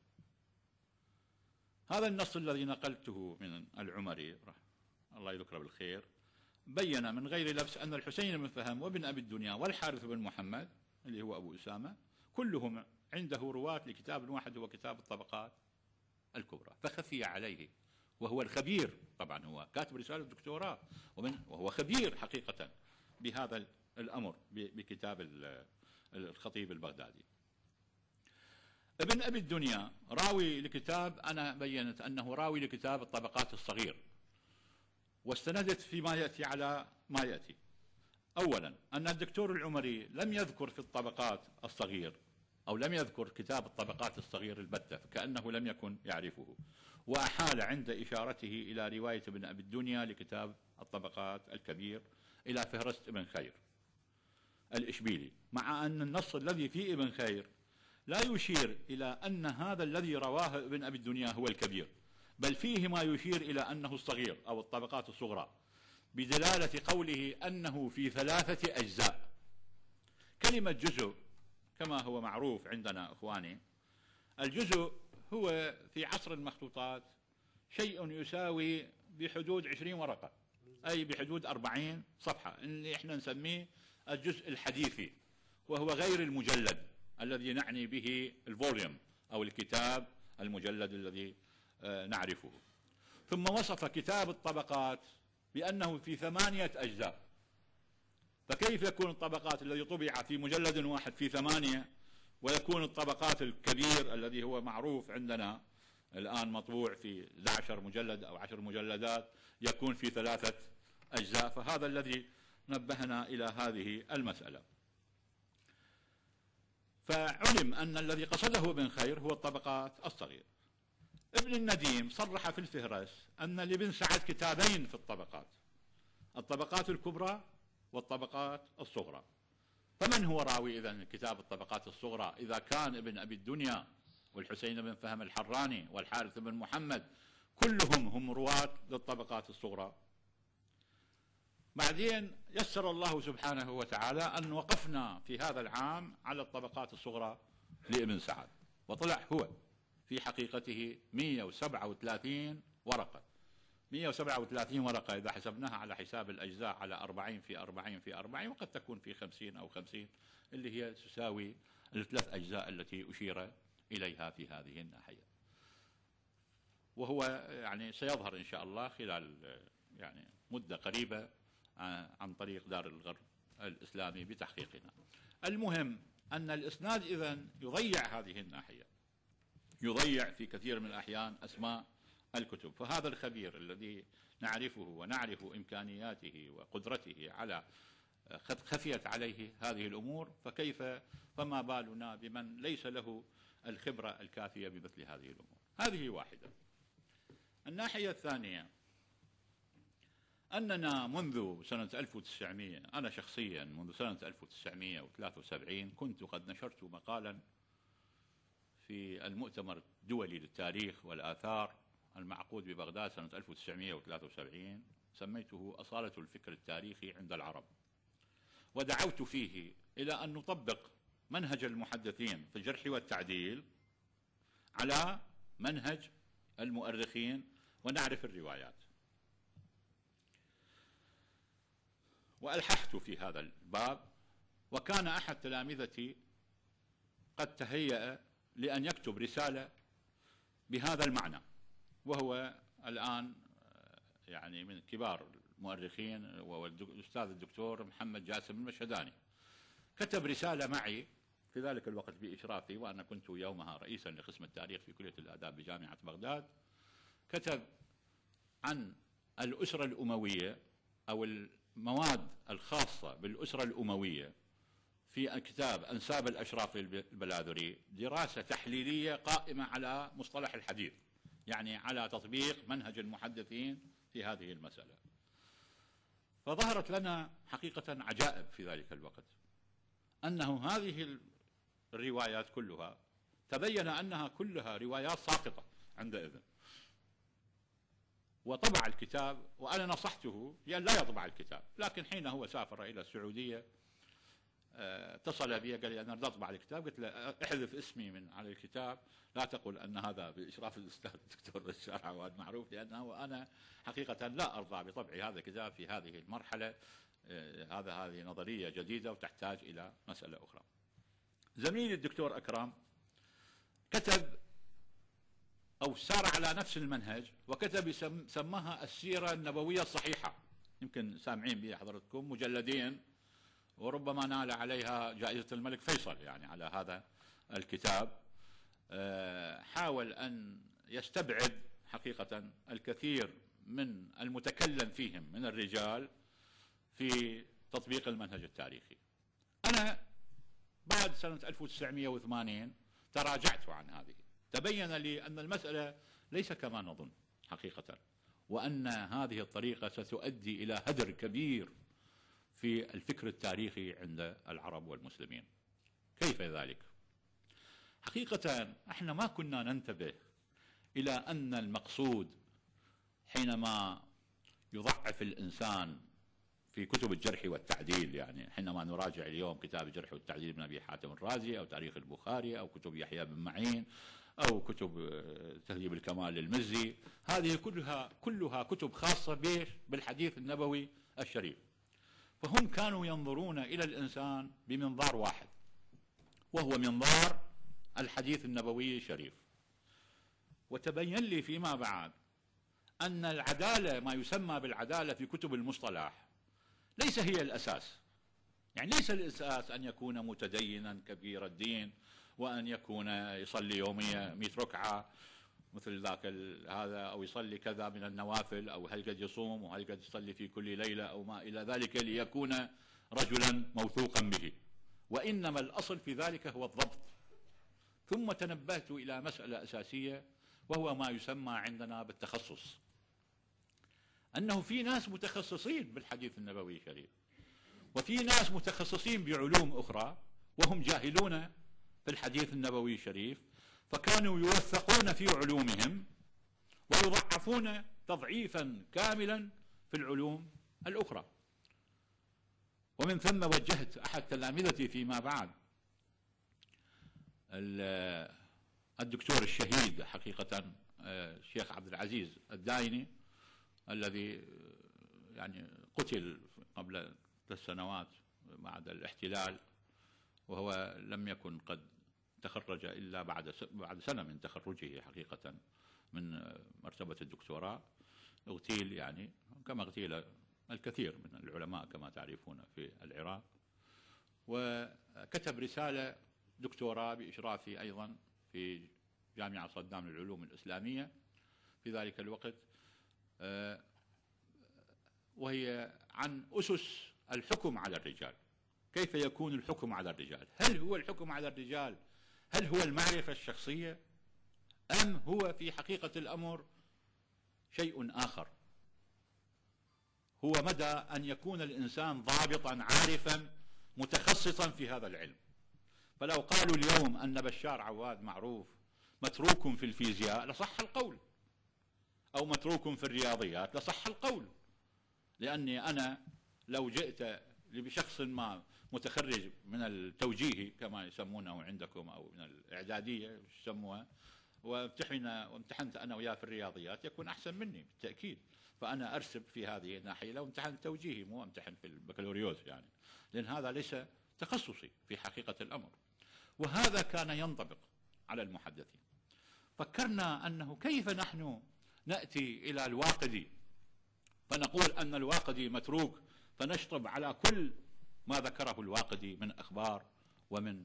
هذا النص الذي نقلته من العمري الله يذكره بالخير بين من غير لبس أن الحسين بن فهم وابن أبي الدنيا والحارث بن محمد اللي هو أبو أسامة كلهم عنده رواة لكتاب واحد هو كتاب الطبقات الكبرى، فخفي عليه وهو الخبير، طبعا هو كاتب رسالة دكتوراه وهو خبير حقيقة بهذا الأمر بكتاب الخطيب البغدادي. ابن أبي الدنيا راوي لكتاب، أنا بينت أنه راوي لكتاب الطبقات الصغير، واستندت فيما يأتي على ما يأتي. أولا أن الدكتور العمري لم يذكر في الطبقات الصغير أو لم يذكر كتاب الطبقات الصغير البتة، كأنه لم يكن يعرفه، وأحال عند إشارته إلى رواية ابن أبي الدنيا لكتاب الطبقات الكبير إلى فهرست ابن خير الإشبيلي، مع أن النص الذي في ابن خير لا يشير إلى أن هذا الذي رواه ابن أبي الدنيا هو الكبير، بل فيه ما يشير إلى أنه الصغير أو الطبقات الصغرى، بدلالة قوله أنه في ثلاثة أجزاء. كلمة جزء كما هو معروف عندنا إخواني، الجزء هو في عصر المخطوطات شيء يساوي بحدود عشرين ورقة، أي بحدود أربعين صفحة، اللي احنا نسميه الجزء الحديثي، وهو غير المجلد الذي نعني به الفوليوم أو الكتاب المجلد الذي نعرفه. ثم وصف كتاب الطبقات بأنه في ثمانية أجزاء، فكيف يكون الطبقات الذي طبع في مجلد واحد في ثمانية، ويكون الطبقات الكبير الذي هو معروف عندنا الآن مطبوع في أحد عشر مجلد أو عشر مجلدات يكون في ثلاثة أجزاء؟ فهذا الذي نبهنا إلى هذه المسألة. فعلم أن الذي قصده ابن خير هو الطبقات الصغير. ابن النديم صرح في الفهرس أن لابن سعد كتابين في الطبقات، الطبقات الكبرى والطبقات الصغرى. فمن هو راوي إذن كتاب الطبقات الصغرى إذا كان ابن أبي الدنيا والحسين بن فهم الحراني والحارث بن محمد كلهم هم رواة للطبقات الصغرى؟ بعدين يسر الله سبحانه وتعالى أن وقفنا في هذا العام على الطبقات الصغرى لابن سعد، وطلع هو في حقيقته مئة وسبعة وثلاثين ورقة، مئة وسبعة وثلاثين ورقة إذا حسبناها على حساب الأجزاء على أربعين في أربعين في أربعين، وقد تكون في خمسين أو خمسين، اللي هي تساوي الثلاث أجزاء التي أشير إليها في هذه الناحية. وهو يعني سيظهر إن شاء الله خلال يعني مدة قريبة عن طريق دار الغرب الإسلامي بتحقيقنا. المهم أن الإسناد إذن يضيع هذه الناحية، يضيع في كثير من الأحيان أسماء الكتب. فهذا الخبير الذي نعرفه ونعرف إمكانياته وقدرته على قد خفيت عليه هذه الأمور، فكيف فما بالنا بمن ليس له الخبرة الكافية بمثل هذه الأمور؟ هذه واحدة. الناحية الثانية أننا منذ سنة ألف وتسعمئة، أنا شخصيا منذ سنة ألف وتسعمئة وثلاثة وسبعين كنت قد نشرت مقالا في المؤتمر الدولي للتاريخ والآثار المعقود ببغداد سنة ألف وتسعمئة وثلاثة وسبعين، سميته أصالة الفكر التاريخي عند العرب، ودعوت فيه إلى أن نطبق منهج المحدثين في الجرح والتعديل على منهج المؤرخين ونعرف الروايات. وألححت في هذا الباب، وكان أحد تلامذتي قد تهيأ لأن يكتب رسالة بهذا المعنى، وهو الآن يعني من كبار المؤرخين والأستاذ الدكتور محمد جاسم المشهداني. كتب رسالة معي في ذلك الوقت بإشرافي، وأنا كنت يومها رئيسا لقسم التاريخ في كلية الآداب بجامعة بغداد. كتب عن الأسرة الأموية أو المواد الخاصة بالأسرة الأموية في كتاب أنساب الأشراف البلاذري، دراسة تحليلية قائمة على مصطلح الحديث، يعني على تطبيق منهج المحدثين في هذه المسألة. فظهرت لنا حقيقة عجائب في ذلك الوقت، أنه هذه الروايات كلها تبين أنها كلها روايات ساقطة عندئذ. وطبع الكتاب، وأنا نصحته بأن لا يطبع الكتاب، لكن حين هو سافر إلى السعودية اتصل بي قال لي أنا أطبع الكتاب. قلت له احذف اسمي من على الكتاب، لا تقل أن هذا بإشراف الأستاذ الدكتور بشار عواد معروف، لأنه أنا حقيقة لا أرضى بطبع هذا الكتاب في هذه المرحلة. هذا هذه نظرية جديدة وتحتاج إلى مسألة أخرى. زميلي الدكتور أكرم كتب أو سار على نفس المنهج وكتب سماها السيرة النبوية الصحيحة، يمكن سامعين بها حضرتكم، مجلدين، وربما نال عليها جائزة الملك فيصل يعني على هذا الكتاب. حاول أن يستبعد حقيقة الكثير من المتكلم فيهم من الرجال في تطبيق المنهج التاريخي. أنا بعد سنة ألف وتسعمئة وثمانين تراجعت عن هذه، تبين لي أن المسألة ليس كما نظن حقيقة، وأن هذه الطريقة ستؤدي إلى هدر كبير في الفكر التاريخي عند العرب والمسلمين. كيف ذلك؟ حقيقة احنا ما كنا ننتبه إلى أن المقصود حينما يضعف الإنسان في كتب الجرح والتعديل، يعني حينما نراجع اليوم كتاب الجرح والتعديل من أبي حاتم الرازي أو تاريخ البخاري أو كتب يحيى بن معين أو كتب تهذيب الكمال للمزي، هذه كلها كلها كتب خاصة بيش بالحديث النبوي الشريف. فهم كانوا ينظرون إلى الإنسان بمنظار واحد، وهو منظار الحديث النبوي الشريف. وتبين لي فيما بعد أن العدالة، ما يسمى بالعدالة في كتب المصطلح، ليس هي الأساس. يعني ليس الأساس أن يكون متدينا كبير الدين وأن يكون يصلي يوميا مئة ركعة مثل ذاك هذا، أو يصلي كذا من النوافل، أو هل قد يصوم وهل قد يصلي في كل ليلة أو ما إلى ذلك ليكون رجلا موثوقا به، وإنما الأصل في ذلك هو الضبط. ثم تنبهت إلى مسألة أساسية، وهو ما يسمى عندنا بالتخصص، أنه في ناس متخصصين بالحديث النبوي الشريف، وفي ناس متخصصين بعلوم أخرى وهم جاهلون في الحديث النبوي الشريف، فكانوا يوثقون في علومهم ويضعفون تضعيفا كاملا في العلوم الأخرى. ومن ثم وجهت أحد تلامذتي فيما بعد الدكتور الشهيد حقيقة الشيخ عبد العزيز الدايني، الذي يعني قتل قبل ثلاث سنوات بعد الاحتلال، وهو لم يكن قد تخرج إلا بعد بعد سنة من تخرجه حقيقة من مرتبة الدكتوراه. اغتيل يعني كما اغتيل الكثير من العلماء كما تعرفون في العراق، وكتب رسالة دكتوراه بإشرافي أيضا في جامعة صدام للعلوم الإسلامية في ذلك الوقت، وهي عن أسس الحكم على الرجال. كيف يكون الحكم على الرجال؟ هل هو الحكم على الرجال هل هو المعرفة الشخصية، أم هو في حقيقة الأمر شيء آخر؟ هو مدى أن يكون الإنسان ضابطا عارفا متخصصا في هذا العلم. فلو قالوا اليوم أن بشار عواد معروف متروك في الفيزياء لصح القول، أو متروك في الرياضيات لصح القول، لأني أنا لو جئت لشخص ما متخرج من التوجيهي كما يسمونه عندكم أو من الإعدادية يسموها، وامتحنا وامتحنت أنا وياه في الرياضيات، يكون أحسن مني بالتأكيد. فأنا أرسب في هذه الناحية لو امتحن توجيهي مو امتحن في البكالوريوس، يعني لأن هذا ليس تخصصي في حقيقة الأمر. وهذا كان ينطبق على المحدثين. فكرنا أنه كيف نحن نأتي إلى الواقدي فنقول أن الواقدي متروك، فنشطب على كل ما ذكره الواقدي من أخبار ومن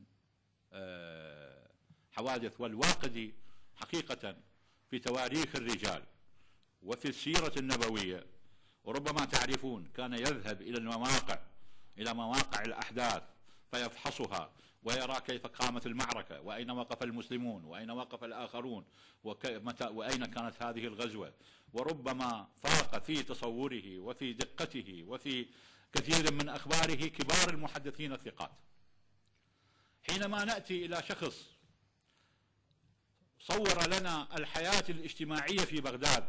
حوادث. والواقدي حقيقة في تواريخ الرجال وفي السيرة النبوية، وربما تعرفون كان يذهب إلى المواقع إلى مواقع الأحداث فيفحصها ويرى كيف قامت المعركة، وأين وقف المسلمون، وأين وقف الآخرون، وأين كانت هذه الغزوة، وربما فاق في تصوره وفي دقته وفي كثير من أخباره كبار المحدثين الثقات. حينما نأتي إلى شخص صور لنا الحياة الاجتماعية في بغداد،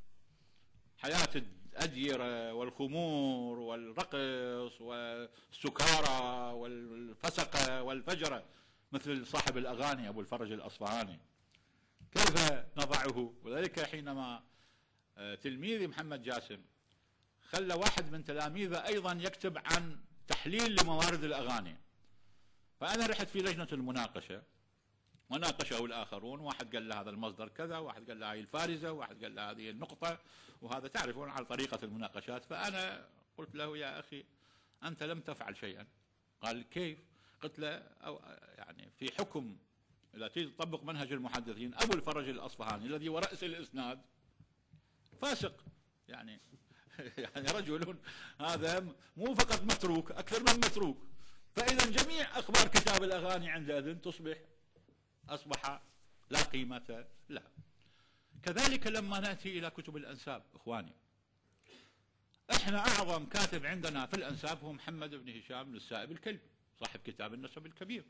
حياة الأديرة والخمور والرقص والسكارى والفسقة والفجرة، مثل صاحب الأغاني أبو الفرج الأصفهاني، كيف نضعه؟ وذلك حينما تلميذي محمد جاسم خلى واحد من تلاميذه أيضا يكتب عن تحليل لموارد الأغاني، فأنا رحت في لجنة المناقشة وناقشه الآخرون، واحد قال له هذا المصدر كذا، واحد قال له هذه الفارزة، واحد قال له هذه النقطة، وهذا تعرفون على طريقة المناقشات. فأنا قلت له يا أخي أنت لم تفعل شيئا. قال كيف؟ قلت له أو يعني في حكم إذا تريد تطبق منهج المحدثين، أبو الفرج الأصفهاني الذي ورأس الإسناد فاسق، يعني يعني رجل هذا مو فقط متروك، أكثر من متروك. فإذا جميع أخبار كتاب الأغاني عندئذ تصبح أصبح لا قيمة لها. كذلك لما نأتي إلى كتب الأنساب إخواني، إحنا أعظم كاتب عندنا في الأنساب هو محمد بن هشام بن السائب الكلبي صاحب كتاب النسب الكبير.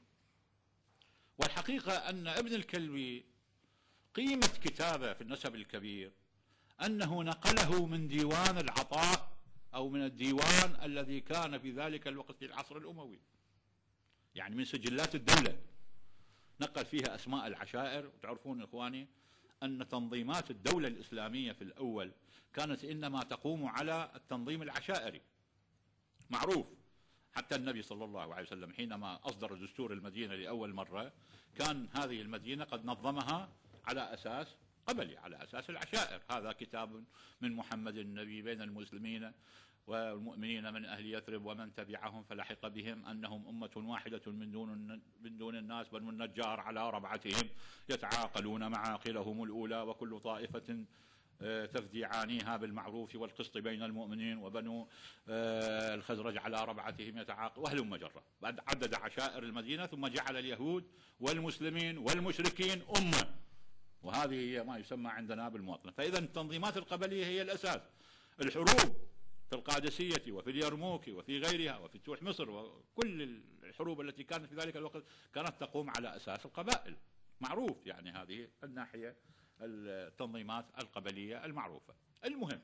والحقيقة أن ابن الكلبي قيمة كتابه في النسب الكبير أنه نقله من ديوان العطاء أو من الديوان الذي كان في ذلك الوقت في العصر الأموي، يعني من سجلات الدولة، نقل فيها أسماء العشائر. وتعرفون إخواني أن تنظيمات الدولة الإسلامية في الأول كانت إنما تقوم على التنظيم العشائري، معروف. حتى النبي صلى الله عليه وسلم حينما أصدر دستور المدينة لأول مرة كان هذه المدينة قد نظمها على أساس قبلي، على أساس العشائر. هذا كتاب من محمد النبي بين المسلمين والمؤمنين من أهل يثرب ومن تبعهم فلحق بهم أنهم أمة واحدة من دون من دون الناس، بنو النجار على ربعتهم يتعاقلون معاقلهم الأولى، وكل طائفة تفدي عانيها بالمعروف والقسط بين المؤمنين، وبنو الخزرج على ربعتهم يتعاقل، وهلم مجرة. بعد عدد عشائر المدينة ثم جعل اليهود والمسلمين والمشركين أمة، وهذه هي ما يسمى عندنا بالمواطنة. فإذا التنظيمات القبلية هي الأساس. الحروب في القادسية وفي اليرموك وفي غيرها وفي فتوح مصر وكل الحروب التي كانت في ذلك الوقت كانت تقوم على أساس القبائل، معروف. يعني هذه الناحية التنظيمات القبلية المعروفة. المهم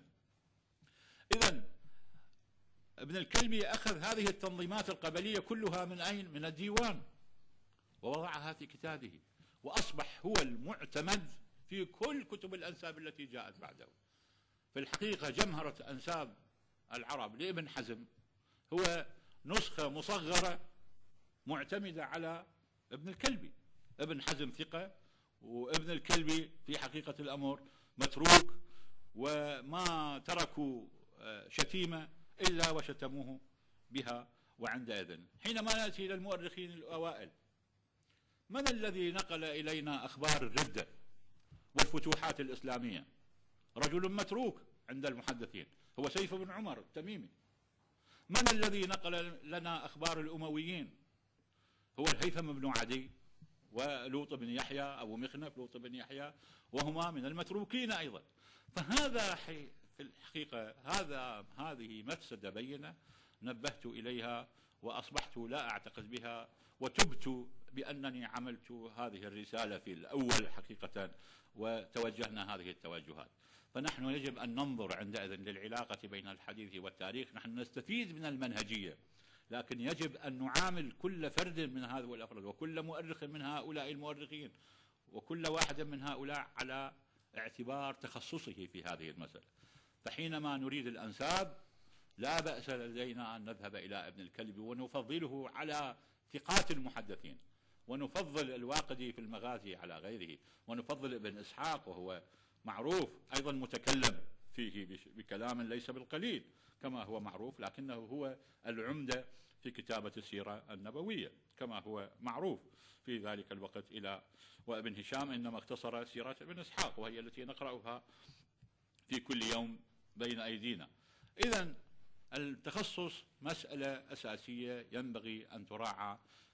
إذن ابن الكلبي أخذ هذه التنظيمات القبلية كلها من أين؟ من الديوان، ووضعها في كتابه، وأصبح هو المعتمد في كل كتب الأنساب التي جاءت بعده. في الحقيقة جمهرة أنساب العرب لابن حزم هو نسخة مصغرة معتمدة على ابن الكلبي. ابن حزم ثقة، وابن الكلبي في حقيقة الأمر متروك، وما تركوا شتيمة إلا وشتموه بها. وعندئذ حينما نأتي إلى المؤرخين الأوائل، من الذي نقل إلينا أخبار الردة والفتوحات الإسلامية؟ رجل متروك عند المحدثين هو سيف بن عمر التميمي. من الذي نقل لنا أخبار الأمويين؟ هو الهيثم بن عدي ولوط بن يحيى أبو مخنف لوط بن يحيى، وهما من المتروكين أيضا. فهذا في الحقيقة هذا هذه مفسدة بينة نبهت إليها وأصبحت لا أعتقد بها، وتبت بأنني عملت هذه الرسالة في الأول حقيقة وتوجهنا هذه التوجهات. فنحن يجب أن ننظر عندئذ للعلاقة بين الحديث والتاريخ. نحن نستفيد من المنهجية، لكن يجب أن نعامل كل فرد من هؤلاء الأفراد وكل مؤرخ من هؤلاء المؤرخين وكل واحد من هؤلاء على اعتبار تخصصه في هذه المسألة. فحينما نريد الأنساب لا بأس لدينا أن نذهب إلى ابن الكلبي ونفضله على ثقات المحدثين، ونفضل الواقدي في المغازي على غيره، ونفضل ابن إسحاق وهو معروف أيضا متكلم فيه بكلام ليس بالقليل كما هو معروف، لكنه هو العمدة في كتابة السيرة النبوية كما هو معروف في ذلك الوقت. إلى وابن هشام إنما اختصر سيرة ابن إسحاق وهي التي نقرأها في كل يوم بين أيدينا. إذن التخصص مسألة أساسية ينبغي أن تراعى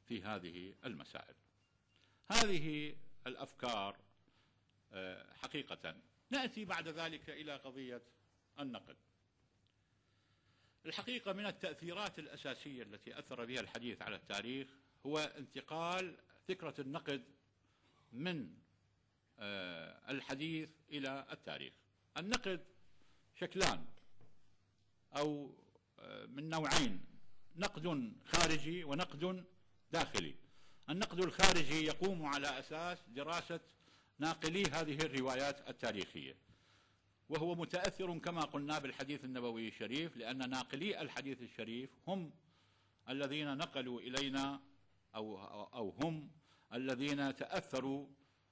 في هذه المسائل. هذه الأفكار حقيقة. نأتي بعد ذلك إلى قضية النقد. الحقيقة من التأثيرات الأساسية التي أثر بها الحديث على التاريخ هو انتقال فكرة النقد من الحديث إلى التاريخ. النقد شكلان أو من نوعين: نقد خارجي ونقد داخلي. النقد الخارجي يقوم على أساس دراسة ناقلي هذه الروايات التاريخية، وهو متأثر كما قلنا بالحديث النبوي الشريف، لأن ناقلي الحديث الشريف هم الذين نقلوا إلينا أو, أو هم الذين تأثروا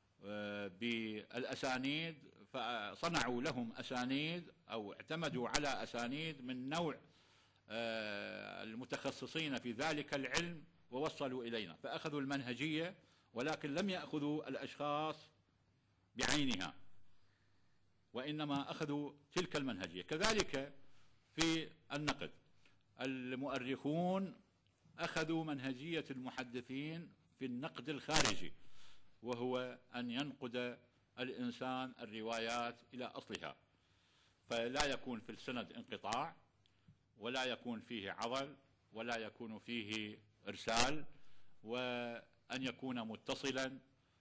بالأسانيد، فصنعوا لهم أسانيد أو اعتمدوا على أسانيد من نوع المتخصصين في ذلك العلم ووصلوا إلينا، فأخذوا المنهجية ولكن لم يأخذوا الأشخاص بعينها، وإنما أخذوا تلك المنهجية. كذلك في النقد، المؤرخون أخذوا منهجية المحدثين في النقد الخارجي، وهو أن ينقد الإنسان الروايات إلى أصلها، فلا يكون في السند انقطاع، ولا يكون فيه عضل، ولا يكون فيه إرسال، وأن يكون متصلا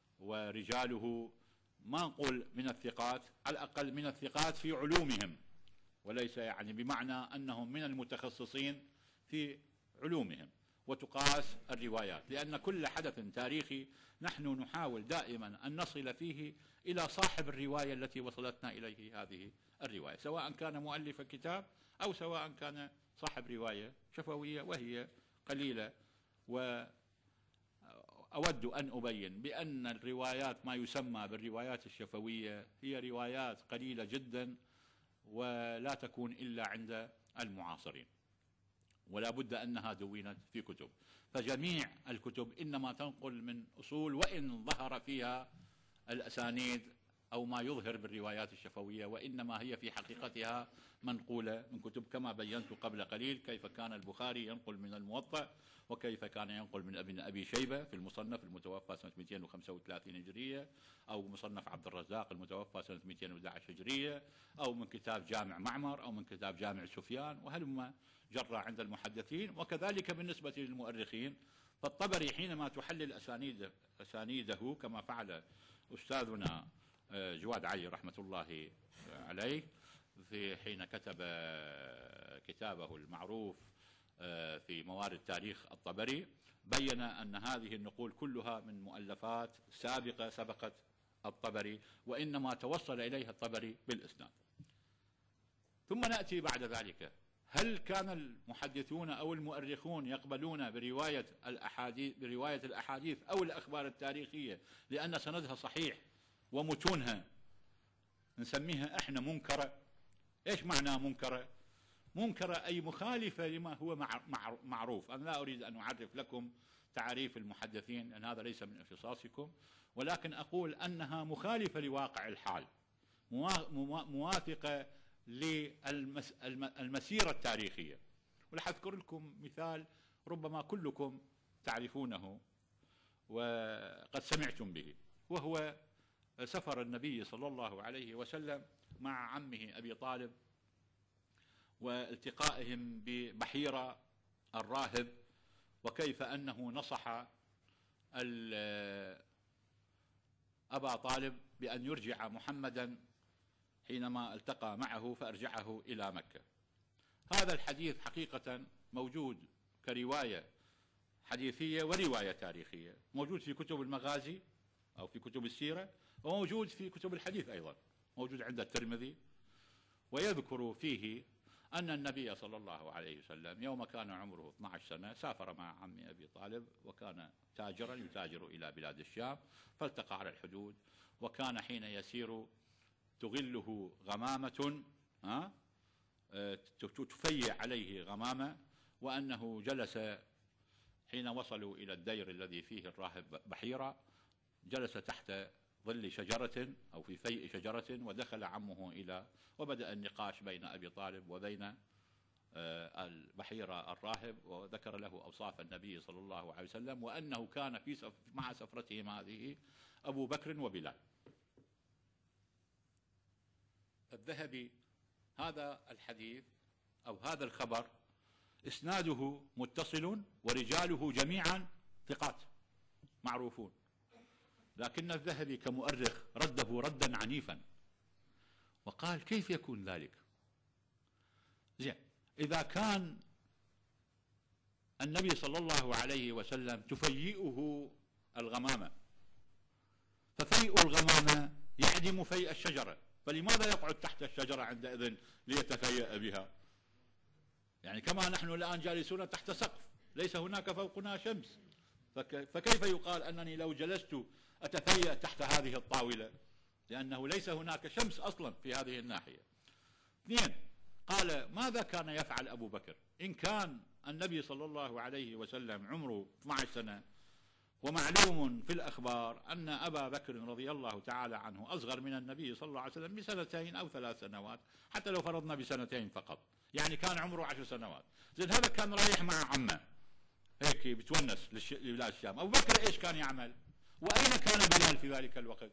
ورجاله ما نقول من الثقات، على الأقل من الثقات في علومهم، وليس يعني بمعنى أنهم من المتخصصين في علومهم. وتقاس الروايات، لأن كل حدث تاريخي نحن نحاول دائما أن نصل فيه إلى صاحب الرواية التي وصلتنا إليه هذه الرواية، سواء كان مؤلف كتاب أو سواء كان صاحب رواية شفوية، وهي قليلة. وأود أن أبين بأن الروايات ما يسمى بالروايات الشفوية هي روايات قليلة جدا، ولا تكون إلا عند المعاصرين، ولا بد أنها دونت في كتب. فجميع الكتب إنما تنقل من أصول، وإن ظهر فيها الأسانيد أو ما يظهر بالروايات الشفوية، وإنما هي في حقيقتها منقولة من كتب، كما بينت قبل قليل كيف كان البخاري ينقل من الموطأ، وكيف كان ينقل من ابن أبي شيبة في المصنف المتوفى سنة مئتين وخمسة وثلاثين هجرية، أو مصنف عبد الرزاق المتوفى سنة مئتين وأحد عشر هجرية، أو من كتاب جامع معمر، أو من كتاب جامع سفيان، وهلما جرى عند المحدثين. وكذلك بالنسبة للمؤرخين، فالطبري حينما تحلل أسانيد أسانيده كما فعل أستاذنا جواد علي رحمة الله عليه في حين كتب كتابه المعروف في موارد تاريخ الطبري، بين أن هذه النقول كلها من مؤلفات سابقة سبقت الطبري، وإنما توصل إليها الطبري بالإسناد. ثم نأتي بعد ذلك: هل كان المحدثون أو المؤرخون يقبلون برواية الأحاديث برواية الأحاديث أو الأخبار التاريخية لأن سندها صحيح ومتونها نسميها احنا منكرة؟ ايش معنى منكرة؟ منكرة أي مخالفة لما هو معروف. أنا لا أريد أن أعرف لكم تعريف المحدثين لأن هذا ليس من اختصاصكم، ولكن أقول أنها مخالفة لواقع الحال، موافقة للمسيرة التاريخية. ولحذكر لكم مثال ربما كلكم تعرفونه وقد سمعتم به، وهو سفر النبي صلى الله عليه وسلم مع عمه أبي طالب والتقائهم ببحيرة الراهب، وكيف أنه نصح أبا طالب بأن يرجع محمدا حينما التقى معه، فأرجعه إلى مكة. هذا الحديث حقيقة موجود كرواية حديثية ورواية تاريخية، موجود في كتب المغازي أو في كتب السيرة، وموجود في كتب الحديث أيضا، موجود عند الترمذي. ويذكر فيه أن النبي صلى الله عليه وسلم يوم كان عمره اثنتي عشرة سنة سافر مع عم أبي طالب، وكان تاجرا يتاجر إلى بلاد الشام، فالتقى على الحدود، وكان حين يسير تغله غمامة تفيع عليه غمامة، وأنه جلس حين وصلوا إلى الدير الذي فيه الراهب بحيرة، جلس تحت ظل شجرة أو في فيء شجرة، ودخل عمه إلى وبدأ النقاش بين أبي طالب وبين البحيرة الراهب، وذكر له أوصاف النبي صلى الله عليه وسلم، وأنه كان في مع سفرتهم هذه أبو بكر وبلال. الذهبي هذا الحديث أو هذا الخبر إسناده متصل ورجاله جميعا ثقات معروفون، لكن الذهبي كمؤرخ رده ردا عنيفا وقال: كيف يكون ذلك؟ زين، إذا كان النبي صلى الله عليه وسلم تفيئه الغمامة، ففيء الغمامة يعدم فيء الشجرة، فلماذا يقعد تحت الشجرة عندئذ ليتفيأ بها؟ يعني كما نحن الآن جالسون تحت سقف، ليس هناك فوقنا شمس، فكيف يقال أنني لو جلست أتفيأ تحت هذه الطاولة؟ لأنه ليس هناك شمس أصلا في هذه الناحية. اثنين، قال: ماذا كان يفعل أبو بكر؟ إن كان النبي صلى الله عليه وسلم عمره اثنتا عشرة سنة، ومعلوم في الأخبار أن أبا بكر رضي الله تعالى عنه أصغر من النبي صلى الله عليه وسلم بسنتين أو ثلاث سنوات، حتى لو فرضنا بسنتين فقط، يعني كان عمره عشر سنوات. زين، هذا كان رايح مع عمه هيك بتونس لبلاد الشام. أبو بكر إيش كان يعمل؟ وأين كان بلال في ذلك الوقت؟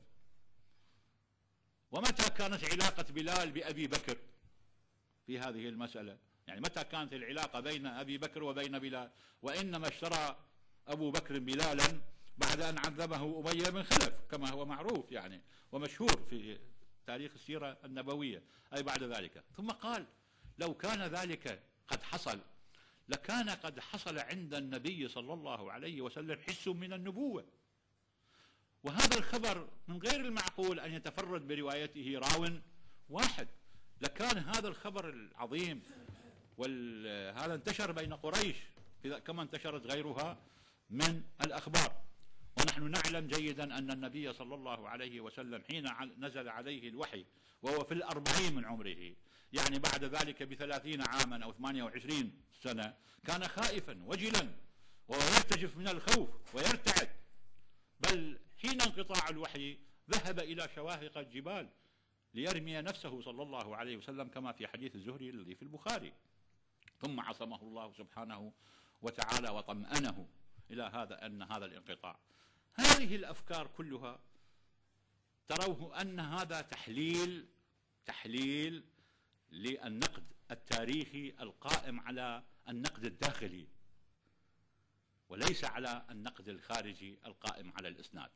ومتى كانت علاقة بلال بأبي بكر في هذه المسألة؟ يعني متى كانت العلاقة بين أبي بكر وبين بلال؟ وإنما اشترى أبو بكر بلالا بعد أن عذبه أمية بن خلف، كما هو معروف يعني ومشهور في تاريخ السيرة النبوية، أي بعد ذلك. ثم قال: لو كان ذلك قد حصل لكان قد حصل عند النبي صلى الله عليه وسلم حس من النبوة، وهذا الخبر من غير المعقول أن يتفرد بروايته راو واحد، لكان هذا الخبر العظيم وهذا انتشر بين قريش كما انتشرت غيرها من الأخبار. ونحن نعلم جيدا أن النبي صلى الله عليه وسلم حين نزل عليه الوحي وهو في الأربعين من عمره، يعني بعد ذلك بثلاثين عاما أو ثمانية وعشرين سنة، كان خائفا وجلا وهو يرتجف من الخوف ويرتعد، بل حين انقطاع الوحي ذهب إلى شواهق الجبال ليرمي نفسه صلى الله عليه وسلم، كما في حديث الزهري الذي في البخاري. ثم عصمه الله سبحانه وتعالى وطمأنه إلى هذا أن هذا الانقطاع. هذه الأفكار كلها تروه أن هذا تحليل تحليل للنقد التاريخي القائم على النقد الداخلي، وليس على النقد الخارجي القائم على الإسناد.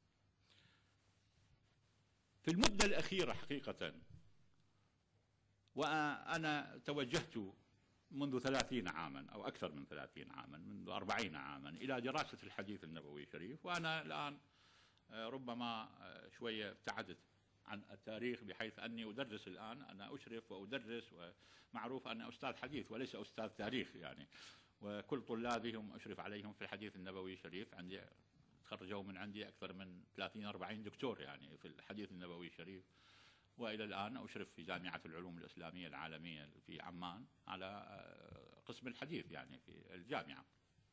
في المدة الأخيرة حقيقة، وأنا توجهت منذ ثلاثين عاما أو أكثر من ثلاثين عاما، منذ أربعين عاما، إلى دراسة الحديث النبوي الشريف، وأنا الآن ربما شوية ابتعدت عن التاريخ، بحيث أني أدرس الآن، أنا أشرف وأدرس، ومعروف أن أستاذ حديث وليس أستاذ تاريخ يعني، وكل طلابي هم أشرف عليهم في الحديث النبوي الشريف. عندي تخرجوا من عندي أكثر من ثلاثين أربعين دكتور يعني في الحديث النبوي الشريف، وإلى الآن أشرف في جامعة العلوم الإسلامية العالمية في عمان على قسم الحديث يعني في الجامعة.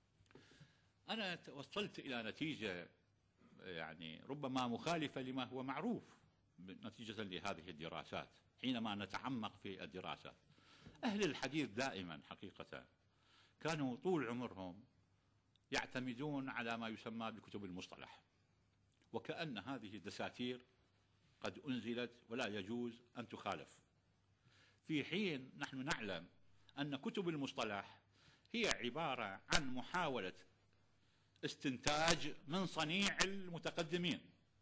أنا وصلت إلى نتيجة يعني ربما مخالفة لما هو معروف نتيجة لهذه الدراسات. حينما نتعمق في الدراسات، أهل الحديث دائما حقيقة كانوا طول عمرهم يعتمدون على ما يسمى بكتب المصطلح، وكأن هذه الدساتير قد أنزلت ولا يجوز أن تخالف، في حين نحن نعلم أن كتب المصطلح هي عبارة عن محاولة استنتاج من صنيع المتقدمين.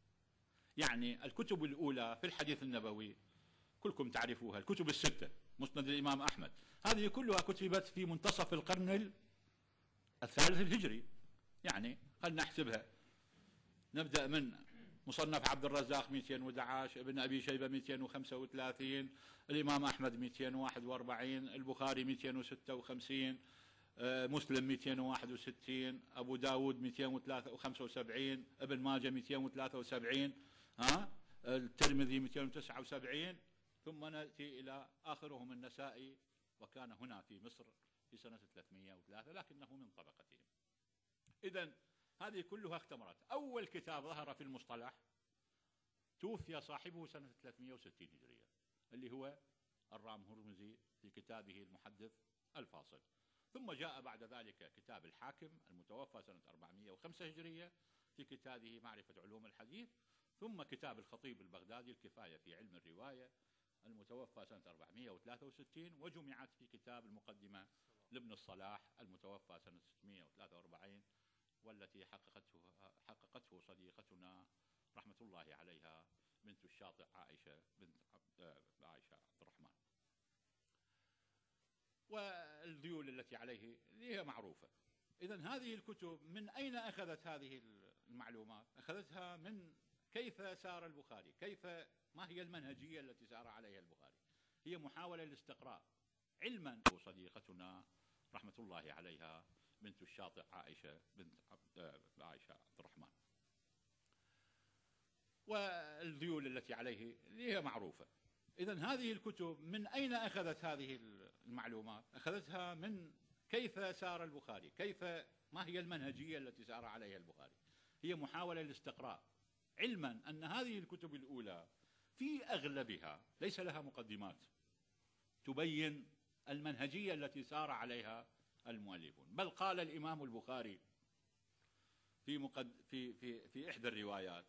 يعني الكتب الأولى في الحديث النبوي كلكم تعرفوها، الكتب الستة، مسند الإمام أحمد، هذه كلها كتبت في منتصف القرن الثالث الهجري. يعني خلنا نحسبها، نبدأ من مصنف عبد الرزاق مئتين وأحد عشر، ابن أبي شيبة مئتين وخمسة وثلاثين، الإمام أحمد مئتين وواحد وأربعين، البخاري مئتين وستة وخمسين، مسلم مئتين وواحد وستين، أبو داود مئتين وخمسة وسبعين، ابن ماجه مئتين وثلاثة وسبعين، ها الترمذي مئتين وتسعة وسبعين، ثم نأتي إلى آخرهم النسائي، وكان هنا في مصر في سنة ثلاثمئة وثلاثة لكنه من طبقتهم. إذن هذه كلها اختمرت. أول كتاب ظهر في المصطلح توفي صاحبه سنة ثلاثمئة وستين هجرية، اللي هو الرام هرمزي في كتابه المحدث الفاصل. ثم جاء بعد ذلك كتاب الحاكم المتوفى سنة أربعمائة وخمسة هجرية في كتابه معرفة علوم الحديث، ثم كتاب الخطيب البغدادي الكفاية في علم الرواية المتوفى سنة أربعمائة وثلاثة وستين، وجمعت في كتاب المقدمة لابن الصلاح المتوفى سنة ستمائة وثلاثة وأربعين، والتي حققته حققته صديقتنا رحمة الله عليها بنت الشاطئ عائشة بنت عائشة عبد الرحمن. والذيول التي عليه هي معروفة. إذن هذه الكتب من أين أخذت هذه المعلومات؟ أخذتها من كيف سار البخاري، كيف ما هي المنهجية التي سار عليها البخاري. هي محاولة لاستقراء علما. صديقتنا رحمة الله عليها بنت الشاطئ عائشة بنت عائشة عبد الرحمن. والذيول التي عليه هي معروفة. إذن هذه الكتب من أين أخذت هذه المعلومات؟ أخذتها من كيف سار البخاري، كيف ما هي المنهجية التي سار عليها البخاري. هي محاولة لاستقراء علما أن هذه الكتب الأولى في أغلبها ليس لها مقدمات تبين المنهجية التي سار عليها المؤلفون. بل قال الإمام البخاري في مقد في في في إحدى الروايات: